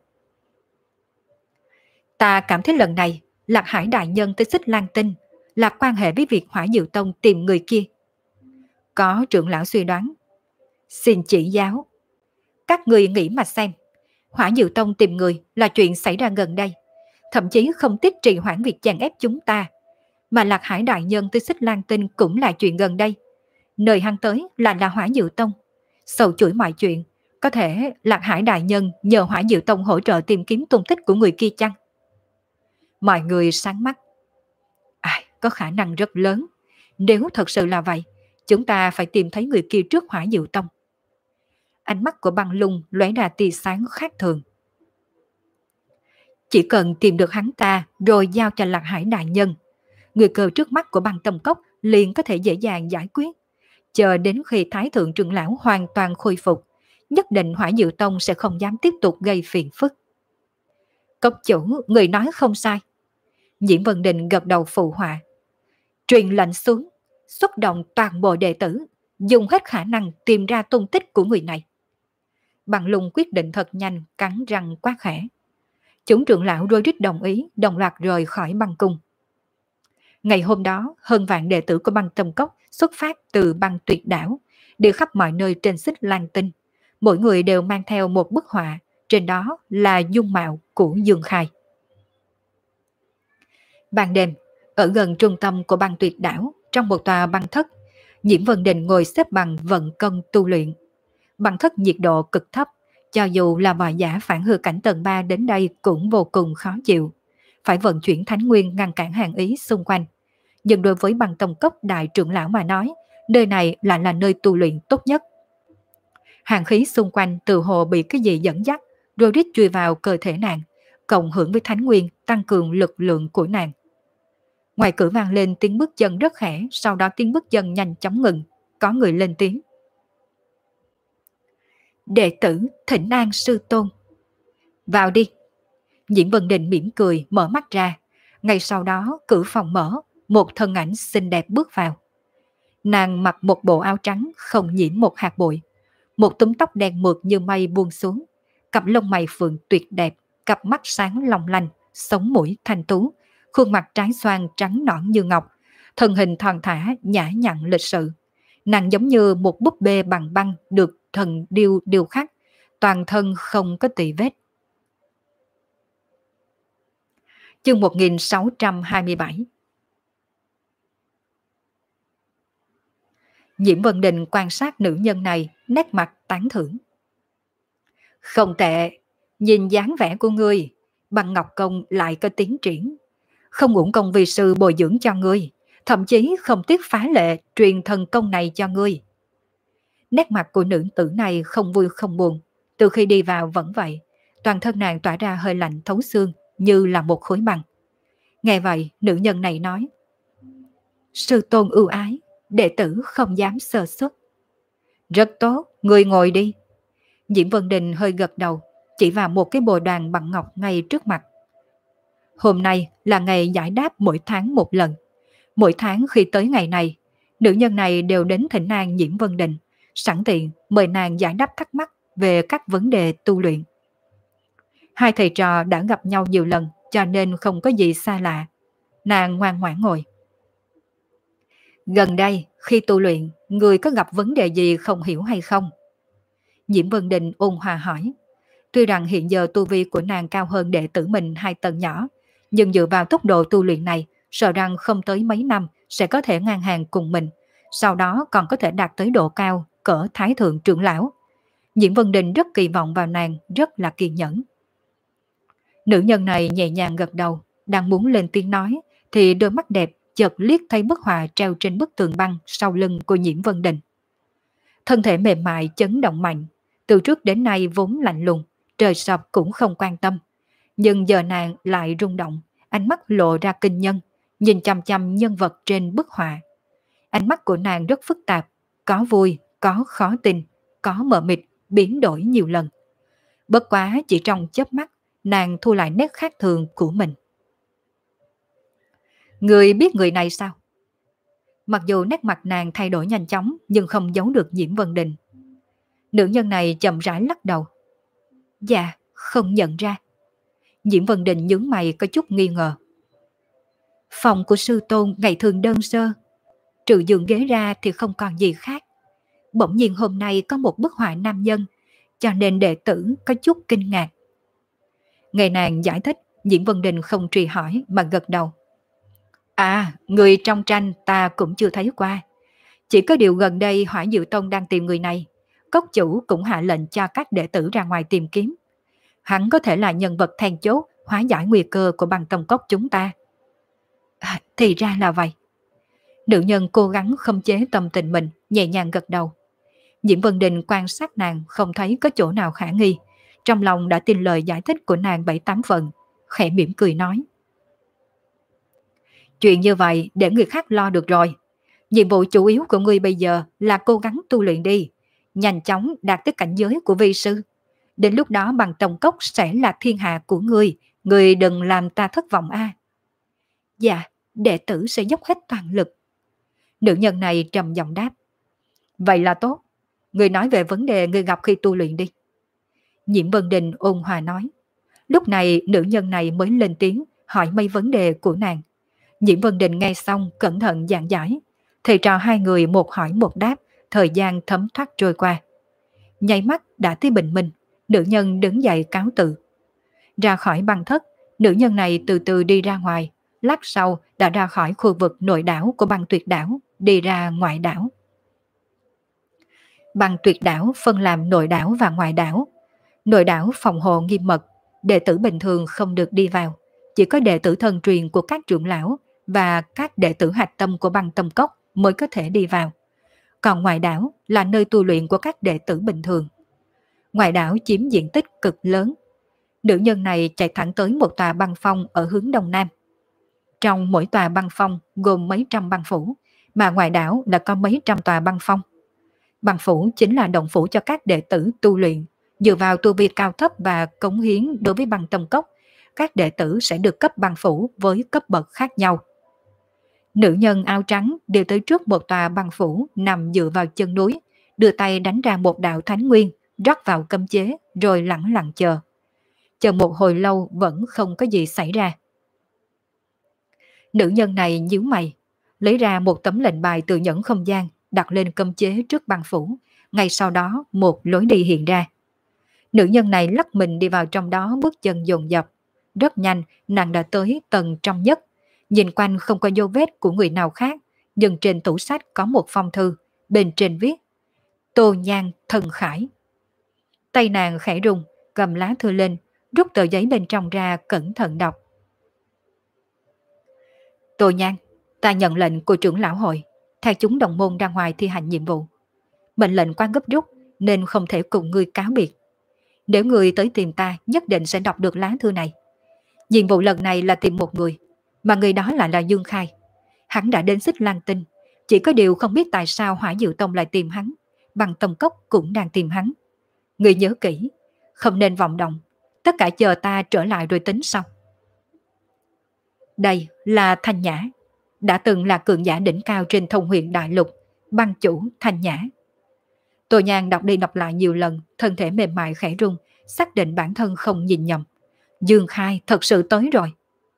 Ta cảm thấy lần này, Lạc Hải đại nhân tới Xích Lan Tinh là quan hệ với việc Hỏa Diệu Tông tìm người kia. Có trưởng lão suy đoán. Xin chỉ giáo. Các người nghĩ mà xem. Hỏa Diệu Tông tìm người là chuyện xảy ra gần đây. Thậm chí không tiếc trì hoãn việc chèn ép chúng ta. Mà Lạc Hải đại nhân tới Xích Lan Tinh cũng là chuyện gần đây. Nơi hắn tới là là Hỏa Diệu Tông. Sầu chuỗi mọi chuyện, có thể Lạc Hải đại nhân nhờ Hỏa Diệu Tông hỗ trợ tìm kiếm tung tích của người kia chăng? Mọi người sáng mắt. À, có khả năng rất lớn. Nếu thật sự là vậy, chúng ta phải tìm thấy người kia trước Hỏa Diệu Tông. Ánh mắt của Băng Lung lóe ra tia sáng khác thường. Chỉ cần tìm được hắn ta rồi giao cho Lạc Hải đại nhân, người cờ trước mắt của Băng Tâm Cốc liền có thể dễ dàng giải quyết. Chờ đến khi Thái Thượng Trưởng Lão hoàn toàn khôi phục, nhất định Hỏa Diệu Tông sẽ không dám tiếp tục gây phiền phức. Cốc chủ, người nói không sai. Nhiễm Vân Đình gật đầu phụ họa. Truyền lệnh xuống, xuất động toàn bộ đệ tử, dùng hết khả năng tìm ra tung tích của người này. Bằng Lung quyết định thật nhanh, cắn răng quát khẽ. Chúng trưởng lão rối rít đồng ý, đồng loạt rời khỏi băng cung. Ngày hôm đó, hơn vạn đệ tử của băng Tâm Cốc xuất phát từ băng Tuyệt Đảo, đi khắp mọi nơi trên Xích Lan Tinh. Mỗi người đều mang theo một bức họa, trên đó là dung mạo của Dương Khai. Ban đêm, ở gần trung tâm của băng Tuyệt Đảo, trong một tòa băng thất, Nhiễm Vân Đình ngồi xếp bằng vận công tu luyện. Băng thất nhiệt độ cực thấp, cho dù là võ giả phản hư cảnh tầng ba đến đây cũng vô cùng khó chịu. Phải vận chuyển thánh nguyên ngăn cản hàng ý xung quanh. Nhưng đối với băng Tâm Cốc đại trưởng lão mà nói, nơi này lại là nơi tu luyện tốt nhất. Hàng khí xung quanh từ hồ bị cái gì dẫn dắt, rồi rít chui vào cơ thể nàng, cộng hưởng với thánh nguyên tăng cường lực lượng của nàng. Ngoài cửa vang lên tiếng bước chân rất khẽ, sau đó tiếng bước chân nhanh chóng ngừng, có người lên tiếng. Đệ tử thỉnh an sư tôn. Vào đi. Nhiễm Vân Đình mỉm cười mở mắt ra. Ngay sau đó cửa phòng mở, một thân ảnh xinh đẹp bước vào. Nàng mặc một bộ áo trắng không nhiễm một hạt bụi. Một túm tóc đen mượt như mây buông xuống. Cặp lông mày phượng tuyệt đẹp, cặp mắt sáng long lanh, sống mũi thanh tú, khuôn mặt trái xoan trắng nõn như ngọc, thân hình thon thả nhã nhặn lịch sự. Nàng giống như một búp bê bằng băng được thần điêu điêu khắc, toàn thân không có tì vết. Chương một nghìn sáu trăm hai mươi bảy. Nhiễm Vân Đình quan sát nữ nhân này, nét mặt tán thưởng. Không tệ, nhìn dáng vẻ của ngươi, bằng ngọc công lại có tiến triển. Không uổng công vì sư bồi dưỡng cho ngươi, thậm chí không tiếc phá lệ truyền thần công này cho ngươi. Nét mặt của nữ tử này không vui không buồn, từ khi đi vào vẫn vậy, toàn thân nàng tỏa ra hơi lạnh thấu xương như là một khối băng. Nghe vậy, nữ nhân này nói: Sư tôn ưu ái, đệ tử không dám sơ suất. Rất tốt, ngươi ngồi đi. Nhiễm Vân Đình hơi gật đầu, chỉ vào một cái bồ đoàn bằng ngọc ngay trước mặt. Hôm nay là ngày giải đáp mỗi tháng một lần. Mỗi tháng khi tới ngày này, nữ nhân này đều đến thỉnh an Nhiễm Vân Đình, sẵn tiện mời nàng giải đáp thắc mắc về các vấn đề tu luyện. Hai thầy trò đã gặp nhau nhiều lần cho nên không có gì xa lạ. Nàng ngoan ngoãn ngồi. Gần đây, khi tu luyện, người có gặp vấn đề gì không hiểu hay không? Nhiễm Vân Đình ôn hòa hỏi. Tuy rằng hiện giờ tu vi của nàng cao hơn đệ tử mình hai tầng nhỏ, nhưng dựa vào tốc độ tu luyện này, sợ rằng không tới mấy năm sẽ có thể ngang hàng cùng mình, sau đó còn có thể đạt tới độ cao cỡ Thái Thượng Trưởng Lão. Nhiễm Vân Đình rất kỳ vọng vào nàng, rất là kiên nhẫn. Nữ nhân này nhẹ nhàng gật đầu, đang muốn lên tiếng nói, thì đôi mắt đẹp chợt liếc thấy bức họa treo trên bức tường băng sau lưng của Nhiễm Vân Đình. Thân thể mềm mại chấn động mạnh, từ trước đến nay vốn lạnh lùng, trời sập cũng không quan tâm. Nhưng giờ nàng lại rung động, ánh mắt lộ ra kinh nhân, nhìn chăm chăm nhân vật trên bức họa. Ánh mắt của nàng rất phức tạp, có vui, có khó tin, có mờ mịt, biến đổi nhiều lần. Bất quá chỉ trong chớp mắt, nàng thu lại nét khác thường của mình. Người biết người này sao? Mặc dù nét mặt nàng thay đổi nhanh chóng, nhưng không giấu được Nhiễm Vân Đình. Nữ nhân này chậm rãi lắc đầu. Dạ, không nhận ra. Nhiễm Vân Đình nhướng mày có chút nghi ngờ. Phòng của sư tôn ngày thường đơn sơ, trừ giường ghế ra thì không còn gì khác. Bỗng nhiên hôm nay có một bức họa nam nhân, cho nên đệ tử có chút kinh ngạc. Nghe nàng giải thích, Nhiễm Vân Đình không trì hỏi mà gật đầu. À, người trong tranh ta cũng chưa thấy qua. Chỉ có điều gần đây Hỏa Diệu Tông đang tìm người này. Cốc chủ cũng hạ lệnh cho các đệ tử ra ngoài tìm kiếm. Hắn có thể là nhân vật then chốt hóa giải nguy cơ của băng tông cốc chúng ta. À, thì ra là vậy. Nữ nhân cố gắng không chế tâm tình mình, nhẹ nhàng gật đầu. Diễm Vân Đình quan sát nàng không thấy có chỗ nào khả nghi. Trong lòng đã tin lời giải thích của nàng bảy tám phần, khẽ mỉm cười nói. Chuyện như vậy để người khác lo được rồi. Nhiệm vụ chủ yếu của ngươi bây giờ là cố gắng tu luyện đi, nhanh chóng đạt tới cảnh giới của vi sư. Đến lúc đó bằng tông cốc sẽ là thiên hạ của ngươi, ngươi đừng làm ta thất vọng a. Dạ, đệ tử sẽ dốc hết toàn lực. Nữ nhân này trầm giọng đáp. Vậy là tốt, ngươi nói về vấn đề ngươi gặp khi tu luyện đi. Nhiễm Vân Đình ôn hòa nói. Lúc này nữ nhân này mới lên tiếng hỏi mấy vấn đề của nàng. Nhiễm Vân Đình nghe xong cẩn thận giảng giải. Thầy trò hai người một hỏi một đáp, thời gian thấm thoát trôi qua. Nháy mắt đã tới bình minh, nữ nhân đứng dậy cáo từ. Ra khỏi băng thất, nữ nhân này từ từ đi ra ngoài, lát sau đã ra khỏi khu vực nội đảo của băng tuyệt đảo, đi ra ngoại đảo. Băng tuyệt đảo phân làm nội đảo và ngoại đảo. Nội đảo phòng hộ nghiêm mật, đệ tử bình thường không được đi vào, chỉ có đệ tử thân truyền của các trưởng lão và các đệ tử hạch tâm của băng tông cốc mới có thể đi vào. Còn ngoại đảo là nơi tu luyện của các đệ tử bình thường. Ngoại đảo chiếm diện tích cực lớn. Nữ nhân này chạy thẳng tới một tòa băng phong ở hướng đông nam. Trong mỗi tòa băng phong gồm mấy trăm băng phủ, mà ngoại đảo đã có mấy trăm tòa băng phong. Băng phủ chính là động phủ cho các đệ tử tu luyện. Dựa vào tu vi cao thấp và cống hiến đối với băng tông cốc, các đệ tử sẽ được cấp băng phủ với cấp bậc khác nhau. Nữ nhân áo trắng đi tới trước một tòa băng phủ nằm dựa vào chân núi, đưa tay đánh ra một đạo thánh nguyên, rót vào cấm chế rồi lặng lặng chờ. Chờ một hồi lâu vẫn không có gì xảy ra. Nữ nhân này nhíu mày, lấy ra một tấm lệnh bài từ nhẫn không gian, đặt lên cấm chế trước băng phủ. Ngay sau đó một lối đi hiện ra. Nữ nhân này lắc mình đi vào trong đó, bước chân dồn dập. Rất nhanh nàng đã tới tầng trong nhất. Nhìn quanh không có dấu vết của người nào khác, nhưng trên tủ sách có một phong thư, bên trên viết Tô Nhan Thần Khải. Tay nàng khẽ rung, cầm lá thư lên, rút tờ giấy bên trong ra cẩn thận đọc. Tô Nhan, ta nhận lệnh của trưởng lão hội, theo chúng đồng môn ra ngoài thi hành nhiệm vụ. Mệnh lệnh quá gấp rút nên không thể cùng ngươi cáo biệt. Nếu ngươi tới tìm ta, nhất định sẽ đọc được lá thư này. Nhiệm vụ lần này là tìm một người, mà người đó lại là Dương Khai. Hắn đã đến Xích Lan Tinh, chỉ có điều không biết tại sao Hỏa Diệu Tông lại tìm hắn, Băng Tông Cốc cũng đang tìm hắn. Ngươi nhớ kỹ, không nên vọng động, tất cả chờ ta trở lại rồi tính sau. Đây là Thanh Nhã, đã từng là cường giả đỉnh cao trên Thông Huyền Đại Lục, băng chủ Thanh Nhã. Tô Nhan đọc đi đọc lại nhiều lần, thân thể mềm mại khẽ rung, xác định bản thân không nhìn nhầm. Dương Khai thật sự tới rồi.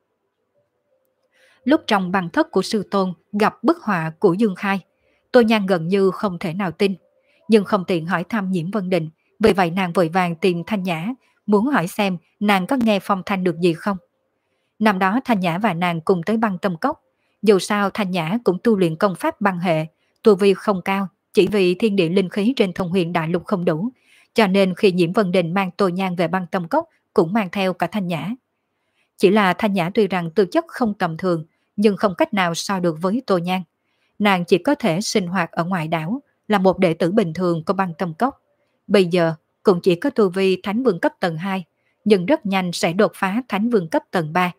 Lúc trong băng thất của sư tôn gặp bức họa của Dương Khai, Tô Nhan gần như không thể nào tin, nhưng không tiện hỏi thăm Nhiễm Vân Đình, vì vậy nàng vội vàng tìm Thanh Nhã, muốn hỏi xem nàng có nghe phong thanh được gì không. Năm đó Thanh Nhã và nàng cùng tới băng tâm cốc, dù sao Thanh Nhã cũng tu luyện công pháp băng hệ, tu vi không cao, chỉ vì thiên địa linh khí trên Thông Huyền Đại Lục không đủ, cho nên khi Nhiễm Vân Đình mang Tô Nhan về băng tâm cốc cũng mang theo cả Thanh Nhã. Chỉ là Thanh Nhã tuy rằng tư chất không tầm thường, nhưng không cách nào so được với Tô Nhan. Nàng chỉ có thể sinh hoạt ở ngoài đảo, là một đệ tử bình thường của băng tâm cốc. Bây giờ cũng chỉ có tu vi Thánh Vương cấp tầng hai, nhưng rất nhanh sẽ đột phá Thánh Vương cấp tầng ba.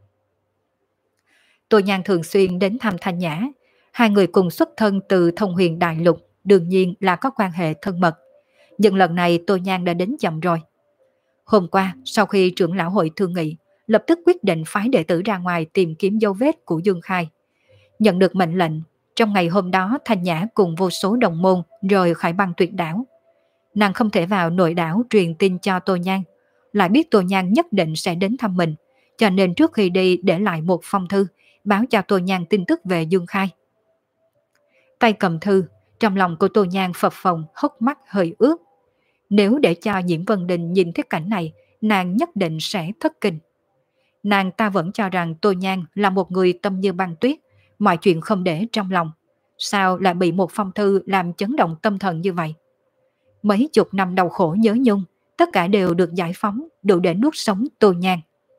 Tô Nhan thường xuyên đến thăm Thanh Nhã. Hai người cùng xuất thân từ Thông Huyền Đại Lục, đương nhiên là có quan hệ thân mật. Nhưng lần này Tô Nhan đã đến chậm rồi. Hôm qua, sau khi trưởng lão hội thương nghị, lập tức quyết định phái đệ tử ra ngoài tìm kiếm dấu vết của Dương Khai. Nhận được mệnh lệnh, trong ngày hôm đó Thanh Nhã cùng vô số đồng môn rời khỏi băng tuyệt đảo. Nàng không thể vào nội đảo truyền tin cho Tô Nhan, lại biết Tô Nhan nhất định sẽ đến thăm mình, cho nên trước khi đi để lại một phong thư, báo cho Tô Nhan tin tức về Dương Khai. Tay cầm thư, trong lòng của Tô Nhan phập phồng, hốc mắt hơi ướt. Nếu để cho Nhiễm Vân Đình nhìn thấy cảnh này, nàng nhất định sẽ thất kinh. Nàng ta vẫn cho rằng Tô Nhan là một người tâm như băng tuyết, mọi chuyện không để trong lòng. Sao lại bị một phong thư làm chấn động tâm thần như vậy? Mấy chục năm đau khổ nhớ nhung, tất cả đều được giải phóng, đủ để nuốt sống Tô Nhan.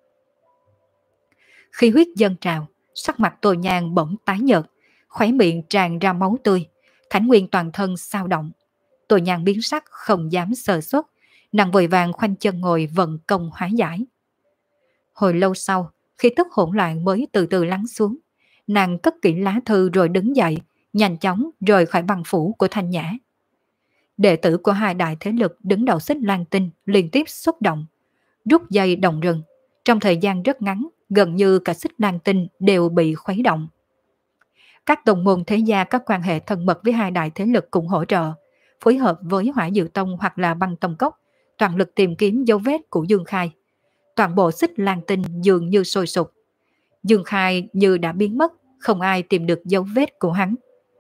Khi huyết dâng trào, sắc mặt Tô Nhan bỗng tái nhợt, khóe miệng tràn ra máu tươi, thánh nguyên toàn thân sao động. Tô Nhan biến sắc không dám sờ xuất, nàng vội vàng khoanh chân ngồi vận công hóa giải. Hồi lâu sau, khi tức hỗn loạn mới từ từ lắng xuống, nàng cất kỹ lá thư rồi đứng dậy, nhanh chóng rời khỏi băng phủ của Thanh Nhã. Đệ tử của hai đại thế lực đứng đầu Xích Lan Tinh liên tiếp xúc động, rút dây động rừng. Trong thời gian rất ngắn, gần như cả Xích Lan Tinh đều bị khuấy động. Các đồng môn thế gia có quan hệ thân mật với hai đại thế lực cũng hỗ trợ, phối hợp với Hỏa Diệu Tông hoặc là Băng Tông Cốc, toàn lực tìm kiếm dấu vết của Dương Khai. Toàn bộ Xích Lan Tinh dường như sôi sục. Dương Khai như đã biến mất, không ai tìm được dấu vết của hắn.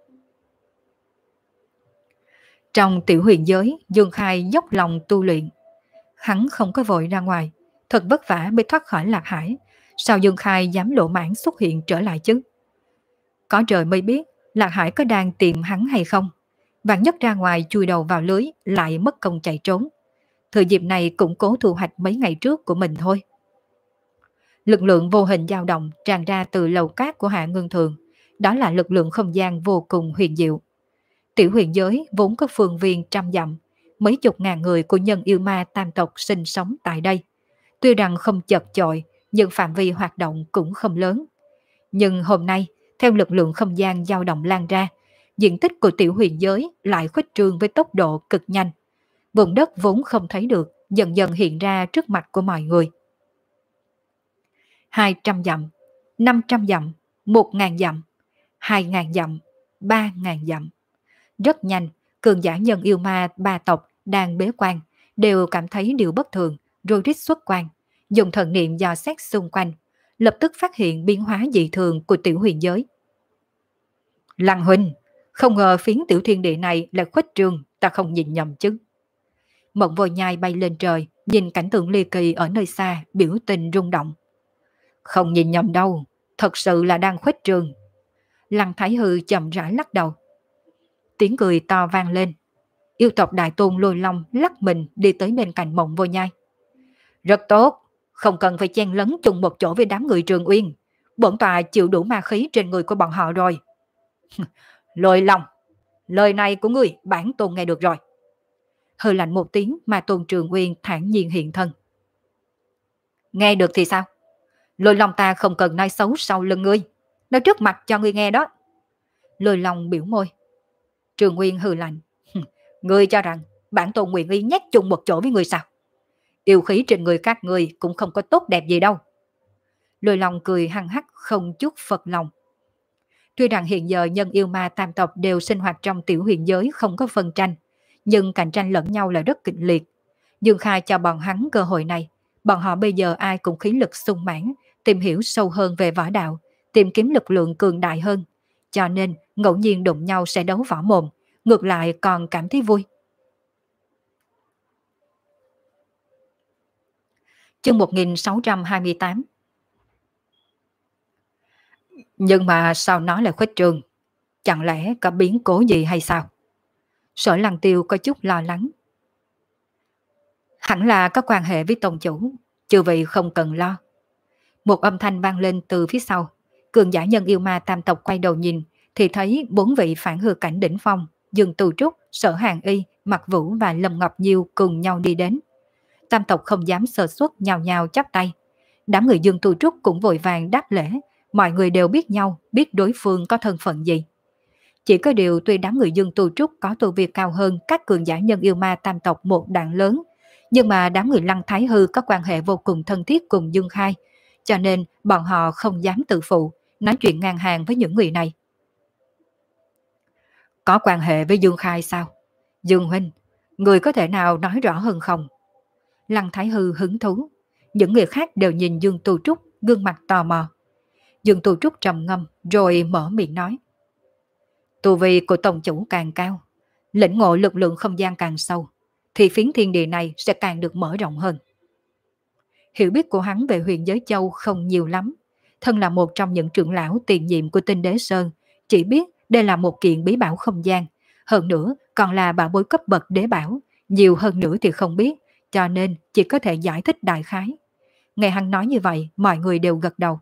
Trong tiểu huyền giới, Dương Khai dốc lòng tu luyện. Hắn không có vội ra ngoài, thật vất vả mới thoát khỏi Lạc Hải. Sao Dương Khai dám lộ mãn xuất hiện trở lại chứ? Có trời mới biết Lạc Hải có đang tìm hắn hay không. Vạn nhất ra ngoài chui đầu vào lưới, lại mất công chạy trốn. Thời dịp này cũng cố thu hoạch mấy ngày trước của mình thôi. Lực lượng vô hình dao động tràn ra từ lầu cát của Hạ Ngưng Thường. Đó là lực lượng không gian vô cùng huyền diệu. Tiểu huyền giới vốn có phương viên trăm dặm, mấy chục ngàn người của nhân yêu ma tam tộc sinh sống tại đây. Tuy rằng không chật chội, nhưng phạm vi hoạt động cũng không lớn. Nhưng hôm nay, theo lực lượng không gian dao động lan ra, diện tích của tiểu huyền giới lại khuếch trương với tốc độ cực nhanh. Vùng đất vốn không thấy được, dần dần hiện ra trước mặt của mọi người. Hai trăm dặm, năm trăm dặm, một ngàn dặm, hai ngàn dặm, ba ngàn dặm. Rất nhanh, cường giả nhân yêu ma ba tộc đang bế quan, đều cảm thấy điều bất thường, rồi rít xuất quan, dùng thần niệm dò xét xung quanh, lập tức phát hiện biến hóa dị thường của tiểu huyền giới. Lăng huynh, không ngờ phiến tiểu thiên địa này là khuếch trương, ta không nhìn nhầm chứ. Mộng Vô Nhai bay lên trời, nhìn cảnh tượng ly kỳ ở nơi xa, biểu tình rung động. Không nhìn nhầm đâu, thật sự là đang khuếch trương. Lăng Thái Hư chậm rãi lắc đầu. Tiếng cười to vang lên. Yêu tộc đại tôn Lôi Long lắc mình đi tới bên cạnh Mộng Vô Nhai. Rất tốt, không cần phải chen lấn chung một chỗ với đám người Trường Uyên. Bổn tọa chịu đủ ma khí trên người của bọn họ rồi. Lôi Long, lời này của ngươi bản tôn nghe được rồi. Hơi lạnh một tiếng mà Tôn Trường Uyên thản nhiên hiện thân. Nghe được thì sao? Lôi Long ta không cần nói xấu sau lưng ngươi, nói trước mặt cho ngươi nghe đó. Lôi Long biểu môi. Trường Uyên hừ lạnh. Ngươi cho rằng bản tôn nguyện ý nhét chung một chỗ với ngươi sao? Yêu khí trên người các ngươi cũng không có tốt đẹp gì đâu. Lôi Long cười hăng hắc không chút phật lòng. Tuy rằng hiện giờ nhân yêu ma tam tộc đều sinh hoạt trong tiểu huyền giới không có phân tranh, nhưng cạnh tranh lẫn nhau là rất kịch liệt. Dương Khai cho bọn hắn cơ hội này, bọn họ bây giờ ai cũng khí lực sung mãn, tìm hiểu sâu hơn về võ đạo, tìm kiếm lực lượng cường đại hơn. Cho nên ngẫu nhiên đụng nhau sẽ đấu võ mồm, ngược lại còn cảm thấy vui. Chương một nghìn sáu trăm hai mươi tám. Nhưng mà sao nó lại khuếch trương? Chẳng lẽ có biến cố gì hay sao? Sở Lăng Tiêu có chút lo lắng. Hẳn là có quan hệ với tông chủ, chư vị không cần lo. Một âm thanh vang lên từ phía sau. Cường giả nhân yêu ma tam tộc quay đầu nhìn, thì thấy bốn vị phản hư cảnh đỉnh phong, Dương Tu Trúc, Sở Hàng Y, Mặc Vũ và Lâm Ngọc Nhiêu cùng nhau đi đến. Tam tộc không dám sơ suất, nhào nhào chắp tay. Đám người Dương Tu Trúc cũng vội vàng đáp lễ, mọi người đều biết nhau, biết đối phương có thân phận gì. Chỉ có điều tuy đám người Dương Tu Trúc có tu vi cao hơn các cường giả nhân yêu ma tam tộc một đoạn lớn, nhưng mà đám người Lăng Thái Hư có quan hệ vô cùng thân thiết cùng Dương Khai, cho nên bọn họ không dám tự phụ, nói chuyện ngang hàng với những người này. Có quan hệ với Dương Khai sao? Dương Huynh, người có thể nào nói rõ hơn không? Lăng Thái Hư hứng thú. Những người khác đều nhìn Dương Tu Trúc, gương mặt tò mò. Dương Tu Trúc trầm ngâm rồi mở miệng nói. Tu vi của tổng chủ càng cao, lĩnh ngộ lực lượng không gian càng sâu, thì phiến thiên địa này sẽ càng được mở rộng hơn. Hiểu biết của hắn về huyền giới châu không nhiều lắm. Thân là một trong những trưởng lão tiền nhiệm của Tinh Đế Sơn, chỉ biết đây là một kiện bí bảo không gian. Hơn nữa còn là bảo bối cấp bậc đế bảo, nhiều hơn nữa thì không biết, cho nên chỉ có thể giải thích đại khái. Nghe hắn nói như vậy, mọi người đều gật đầu.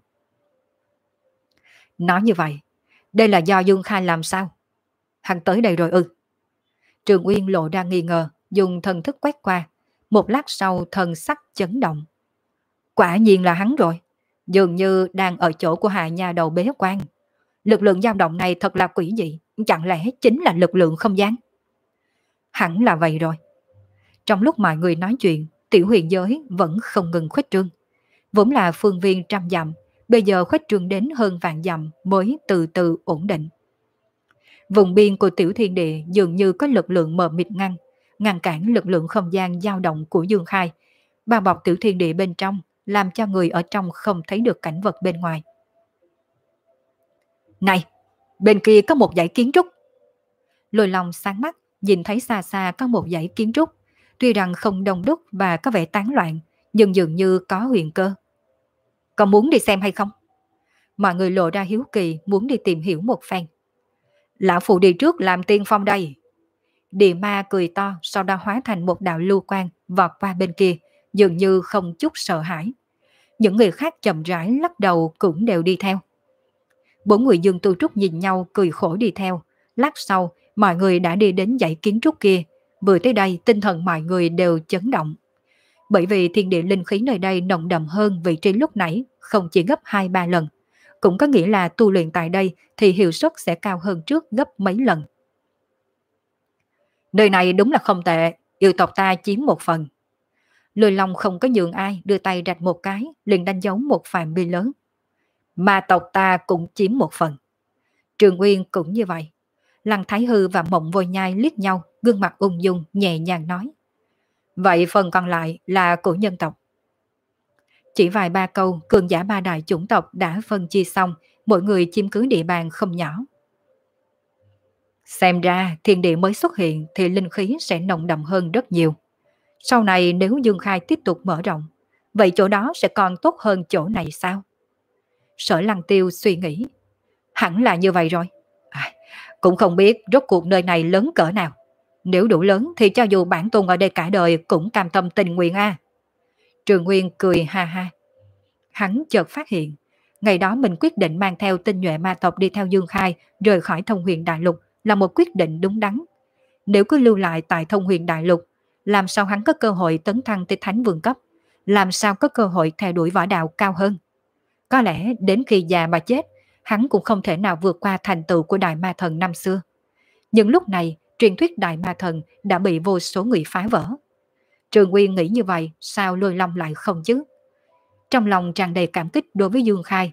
Nói như vậy, đây là do Dương Khai làm sao? Hắn tới đây rồi ư? Trường Uyên lộ ra nghi ngờ, dùng thần thức quét qua. Một lát sau thần sắc chấn động. Quả nhiên là hắn rồi. Dường như đang ở chỗ của Hạ Nha đầu bế quan. Lực lượng dao động này thật là quỷ dị. Chẳng lẽ chính là lực lượng không gian? Hẳn là vậy rồi. Trong lúc mọi người nói chuyện, tiểu huyền giới vẫn không ngừng khuếch trương. Vốn là phương viên trăm dặm, bây giờ khuếch trương đến hơn vạn dặm mới từ từ ổn định. Vùng biên của tiểu thiên địa dường như có lực lượng mờ mịt ngăn, ngăn cản lực lượng không gian dao động của Dương Khai, bao bọc tiểu thiên địa bên trong, làm cho người ở trong không thấy được cảnh vật bên ngoài. Này, bên kia có một dãy kiến trúc. Lôi Long sáng mắt, nhìn thấy xa xa có một dãy kiến trúc, tuy rằng không đông đúc và có vẻ tán loạn, nhưng dường như có huyền cơ. Có muốn đi xem hay không? Mọi người lộ ra hiếu kỳ muốn đi tìm hiểu một phen. Lão phụ đi trước làm tiên phong đây. Địa ma cười to, sau đó hóa thành một đạo lưu quang vọt qua bên kia, dường như không chút sợ hãi. Những người khác chậm rãi lắc đầu cũng đều đi theo. Bốn người Dương Tu Trúc nhìn nhau cười khổ đi theo. Lát sau, mọi người đã đi đến dãy kiến trúc kia. Vừa tới đây, tinh thần mọi người đều chấn động. Bởi vì thiên địa linh khí nơi đây nồng đậm hơn vị trí lúc nãy, không chỉ gấp hai ba lần. Cũng có nghĩa là tu luyện tại đây thì hiệu suất sẽ cao hơn trước gấp mấy lần. Nơi này đúng là không tệ, yêu tộc ta chiếm một phần. Lôi Long không có nhường ai, đưa tay rạch một cái, liền đánh dấu một phạm vi lớn. Ma tộc ta cũng chiếm một phần. Trường Uyên cũng như vậy. Lăng Thái Hư và Mộng Vô Nhai liếc nhau, gương mặt ung dung, nhẹ nhàng nói. Vậy phần còn lại là của nhân tộc. Chỉ vài ba câu, cường giả ba đại chủng tộc đã phân chia xong, mỗi người chiếm cứ địa bàn không nhỏ. Xem ra thiên địa mới xuất hiện thì linh khí sẽ nồng đậm hơn rất nhiều. Sau này nếu Dương Khai tiếp tục mở rộng, vậy chỗ đó sẽ còn tốt hơn chỗ này sao? Sở Lăng Tiêu suy nghĩ. Hẳn là như vậy rồi. À, cũng không biết rốt cuộc nơi này lớn cỡ nào. Nếu đủ lớn thì cho dù bản tôn ở đây cả đời cũng cam tâm tình nguyện a. À. Trường Nguyên cười ha ha. Hắn chợt phát hiện, ngày đó mình quyết định mang theo tinh nhuệ ma tộc đi theo Dương Khai rời khỏi Thông Huyền Đại Lục là một quyết định đúng đắn. Nếu cứ lưu lại tại Thông Huyền Đại Lục, làm sao hắn có cơ hội tấn thăng tới Thánh Vương cấp, làm sao có cơ hội theo đuổi võ đạo cao hơn. Có lẽ đến khi già mà chết, hắn cũng không thể nào vượt qua thành tựu của Đại Ma Thần năm xưa. Nhưng lúc này, truyền thuyết Đại Ma Thần đã bị vô số người phá vỡ. Trường Nguyên nghĩ như vậy, sao Lôi Long lại không chứ? Trong lòng tràn đầy cảm kích đối với Dương Khai.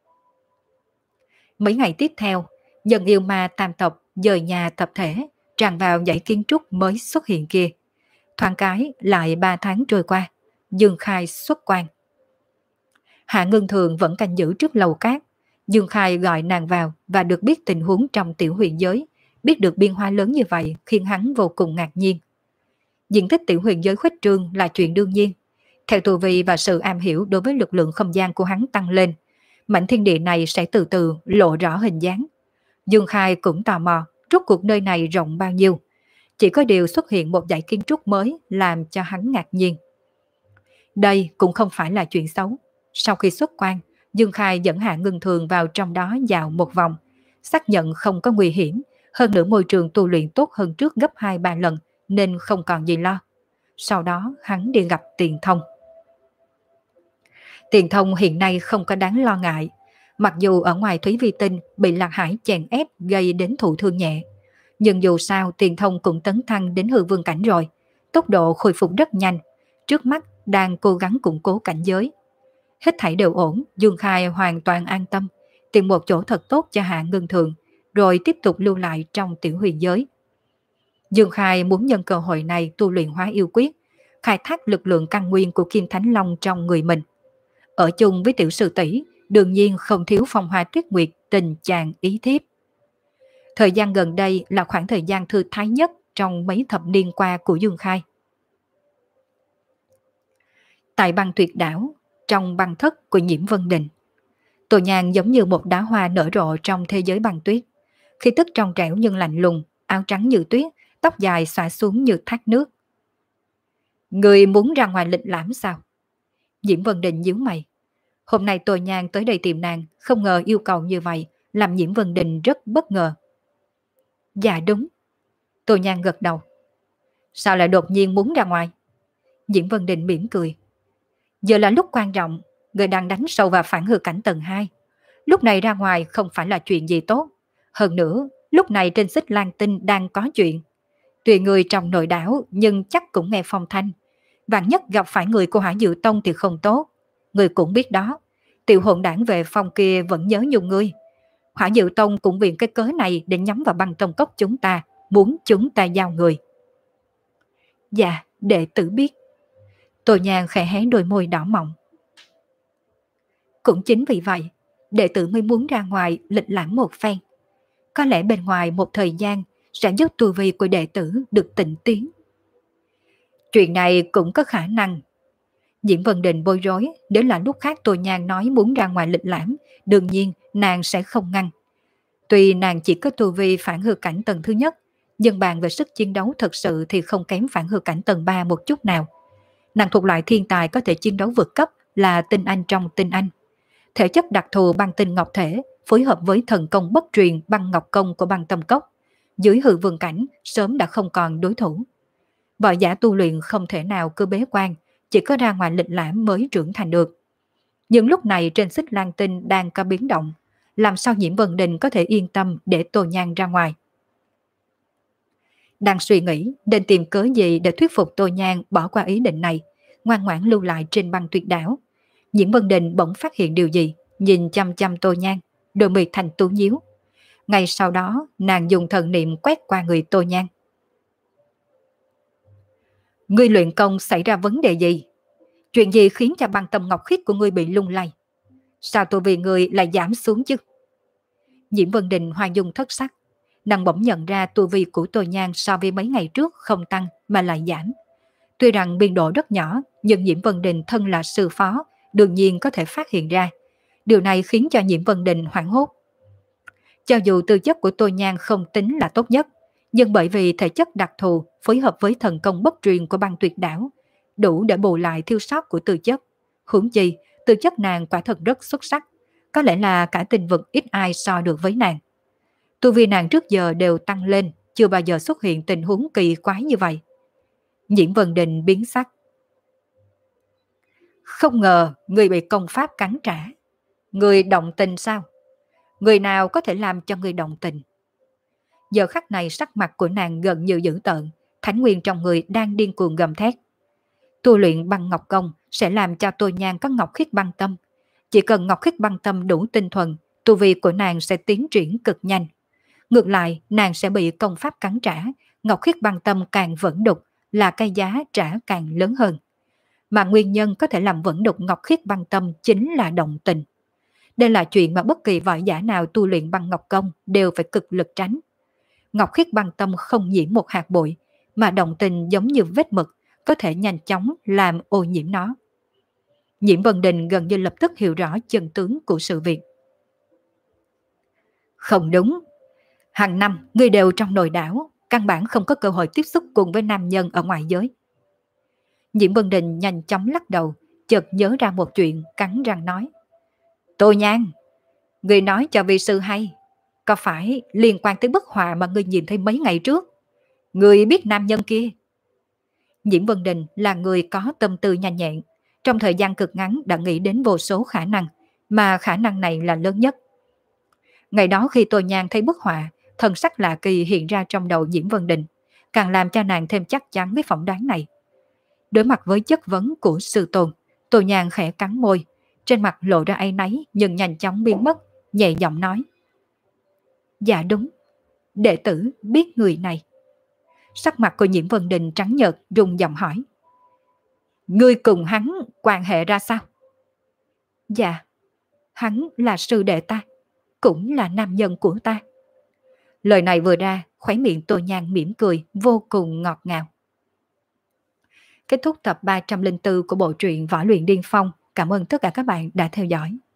Mấy ngày tiếp theo, dân yêu ma tam tộc dời nhà tập thể, tràn vào dãy kiến trúc mới xuất hiện kia. Thoáng cái lại ba tháng trôi qua, Dương Khai xuất quan. Hạ Ngân Thường vẫn canh giữ trước lầu cát. Dương Khai gọi nàng vào và được biết tình huống trong tiểu huyền giới, biết được biên hóa lớn như vậy khiến hắn vô cùng ngạc nhiên. Diện tích tiểu huyền giới khuếch trương là chuyện đương nhiên. Theo tu vi và sự am hiểu đối với lực lượng không gian của hắn tăng lên, mảnh thiên địa này sẽ từ từ lộ rõ hình dáng. Dương Khai cũng tò mò, rốt cuộc nơi này rộng bao nhiêu. Chỉ có điều xuất hiện một dãy kiến trúc mới làm cho hắn ngạc nhiên. Đây cũng không phải là chuyện xấu. Sau khi xuất quan, Dương Khai dẫn Hạ Ngưng Thường vào trong đó dạo một vòng, xác nhận không có nguy hiểm, hơn nữa môi trường tu luyện tốt hơn trước gấp hai ba lần nên không còn gì lo. Sau đó hắn đi gặp Tiền Thông. Tiền Thông hiện nay không có đáng lo ngại, mặc dù ở ngoài Thúy Vi Tinh bị Lạc Hải chèn ép gây đến thụ thương nhẹ, nhưng dù sao Tiền Thông cũng tấn thăng đến hư vương cảnh rồi, tốc độ khôi phục rất nhanh, trước mắt đang cố gắng củng cố cảnh giới. Hết thảy đều ổn, Dương Khai hoàn toàn an tâm, tìm một chỗ thật tốt cho Hạ Ngưng Thường, rồi tiếp tục lưu lại trong tiểu huyền giới. Dương Khai muốn nhân cơ hội này tu luyện hóa yêu quyết, khai thác lực lượng căn nguyên của Kim Thánh Long trong người mình. Ở chung với tiểu sư tỷ, đương nhiên không thiếu Phong Hoa Tuyết Nguyệt tình chàng ý thiếp. Thời gian gần đây là khoảng thời gian thư thái nhất trong mấy thập niên qua của Dương Khai. Tại băng tuyệt đảo, trong băng thất của Nhiễm Vân Đình, Tô Nhan giống như một đóa hoa nở rộ trong thế giới băng tuyết. Khí tức trong trẻo nhưng lạnh lùng, áo trắng như tuyết, tóc dài xõa xuống như thác nước. Người muốn ra ngoài lịch lãm sao? Nhiễm Vân Đình nhíu mày. Hôm nay Tô Nhan tới đây tìm nàng, không ngờ yêu cầu như vậy, làm Nhiễm Vân Đình rất bất ngờ. Dạ đúng. Tô Nhan gật đầu. Sao lại đột nhiên muốn ra ngoài? Nhiễm Vân Đình mỉm cười. Giờ là lúc quan trọng, người đang đánh sâu vào phản hư cảnh tầng hai. Lúc này ra ngoài không phải là chuyện gì tốt. Hơn nữa, lúc này trên Xích Lan Tinh đang có chuyện. Tuy người trong nội đảo nhưng chắc cũng nghe phong thanh. Vạn nhất gặp phải người của Hỏa Diệu Tông thì không tốt. Người cũng biết đó, tiểu hồn đảng về phong kia vẫn nhớ nhung ngươi. Hỏa Diệu Tông cũng vì cái cớ này để nhắm vào băng tông cốc chúng ta, muốn chúng ta giao người. Dạ, đệ tử biết. Tô Nhan khẽ hé đôi môi đỏ mọng. Cũng chính vì vậy, đệ tử mới muốn ra ngoài lịch lãm một phen. Có lẽ bên ngoài một thời gian sẽ giúp tu vi của đệ tử được tịnh tiến. Chuyện này cũng có khả năng. Diễm Vân Đình bối rối, nếu là lúc khác Tô Nhan nói muốn ra ngoài lịch lãm, đương nhiên nàng sẽ không ngăn. Tuy nàng chỉ có tu vi phản hư cảnh tầng thứ nhất, nhưng bàn về sức chiến đấu thật sự thì không kém phản hư cảnh tầng ba một chút nào. Nàng thuộc loại thiên tài có thể chiến đấu vượt cấp, là tinh anh trong tinh anh. Thể chất đặc thù băng tinh ngọc thể phối hợp với thần công bất truyền băng ngọc công của băng tâm cốc, dưới hư vương cảnh sớm đã không còn đối thủ. Võ giả tu luyện không thể nào cứ bế quan, chỉ có ra ngoài lịch lãm mới trưởng thành được. Nhưng lúc này trên Xích Lan Tinh đang có biến động, làm sao Nhiễm Vân Đình có thể yên tâm để Tô Nhan ra ngoài? Đang suy nghĩ nên tìm cớ gì để thuyết phục Tô Nhan bỏ qua ý định này, ngoan ngoãn lưu lại trên băng tuyệt đảo. Nhiễm Vân Đình bỗng phát hiện điều gì, nhìn chăm chăm Tô Nhan, đôi mi thành tú nhíu. Ngay sau đó, nàng dùng thần niệm quét qua người Tô Nhan. Ngươi luyện công xảy ra vấn đề gì? Chuyện gì khiến cho băng tâm ngọc khiết của ngươi bị lung lay? Sao tu vi ngươi lại giảm xuống chứ? Nhiễm Vân Đình hoa dung thất sắc. Nàng bỗng nhận ra tu vi của Tô Nhan so với mấy ngày trước không tăng mà lại giảm. Tuy rằng biên độ rất nhỏ, nhưng Nhiễm Vân Đình thân là sư phó, đương nhiên có thể phát hiện ra. Điều này khiến cho Nhiễm Vân Đình hoảng hốt. Cho dù tư chất của Tô Nhan không tính là tốt nhất, nhưng bởi vì thể chất đặc thù phối hợp với thần công bất truyền của băng tuyệt đảo, đủ để bù lại thiếu sót của tư chất. Huống chi, tư chất nàng quả thật rất xuất sắc, có lẽ là cả tinh vực ít ai so được với nàng. Tu vi nàng trước giờ đều tăng lên, chưa bao giờ xuất hiện tình huống kỳ quái như vậy. Nhiễm Vân Đình biến sắc. Không ngờ người bị công pháp cắn trả. Người động tình sao? Người nào có thể làm cho người động tình? Giờ khắc này sắc mặt của nàng gần như dữ tợn, thánh nguyên trong người đang điên cuồng gầm thét. Tu luyện băng ngọc công sẽ làm cho Tô Nhan có ngọc khiết băng tâm. Chỉ cần ngọc khiết băng tâm đủ tinh thuần, tu vi của nàng sẽ tiến triển cực nhanh. Ngược lại, nàng sẽ bị công pháp cắn trả, ngọc khiết băng tâm càng vẫn đục, là cái giá trả càng lớn hơn. Mà nguyên nhân có thể làm vẫn đục ngọc khiết băng tâm chính là động tình. Đây là chuyện mà bất kỳ võ giả nào tu luyện băng ngọc công đều phải cực lực tránh. Ngọc khiết băng tâm không nhiễm một hạt bụi, mà động tình giống như vết mực, có thể nhanh chóng làm ô nhiễm nó. Nhiễm Vân Đình gần như lập tức hiểu rõ chân tướng của sự việc. Không đúng. Hàng năm, ngươi đều trong nội đảo, căn bản không có cơ hội tiếp xúc cùng với nam nhân ở ngoài giới. Nhiễm Vân Đình nhanh chóng lắc đầu, chợt nhớ ra một chuyện, cắn răng nói. Tô Nhan, người nói cho vi sư hay, có phải liên quan tới bức họa mà người nhìn thấy mấy ngày trước? Người biết nam nhân kia? Nhiễm Vân Đình là người có tâm tư nhanh nhẹn, trong thời gian cực ngắn đã nghĩ đến vô số khả năng, mà khả năng này là lớn nhất. Ngày đó khi Tô Nhan thấy bức họa, thần sắc lạ kỳ hiện ra trong đầu Nhiễm Vân Đình, càng làm cho nàng thêm chắc chắn với phỏng đoán này. Đối mặt với chất vấn của sư tôn, Tô Nhan khẽ cắn môi, trên mặt lộ ra áy náy nhưng nhanh chóng biến mất, nhẹ giọng nói. Dạ đúng, đệ tử biết người này. Sắc mặt của Nhiễm Vân Đình trắng nhợt, rung giọng hỏi. Ngươi cùng hắn quan hệ ra sao? Dạ, hắn là sư đệ ta, cũng là nam nhân của ta. Lời này vừa ra, khóe miệng Tô Nhan mỉm cười, vô cùng ngọt ngào. Kết thúc tập ba trăm lẻ bốn của bộ truyện Võ Luyện Điên Phong. Cảm ơn tất cả các bạn đã theo dõi.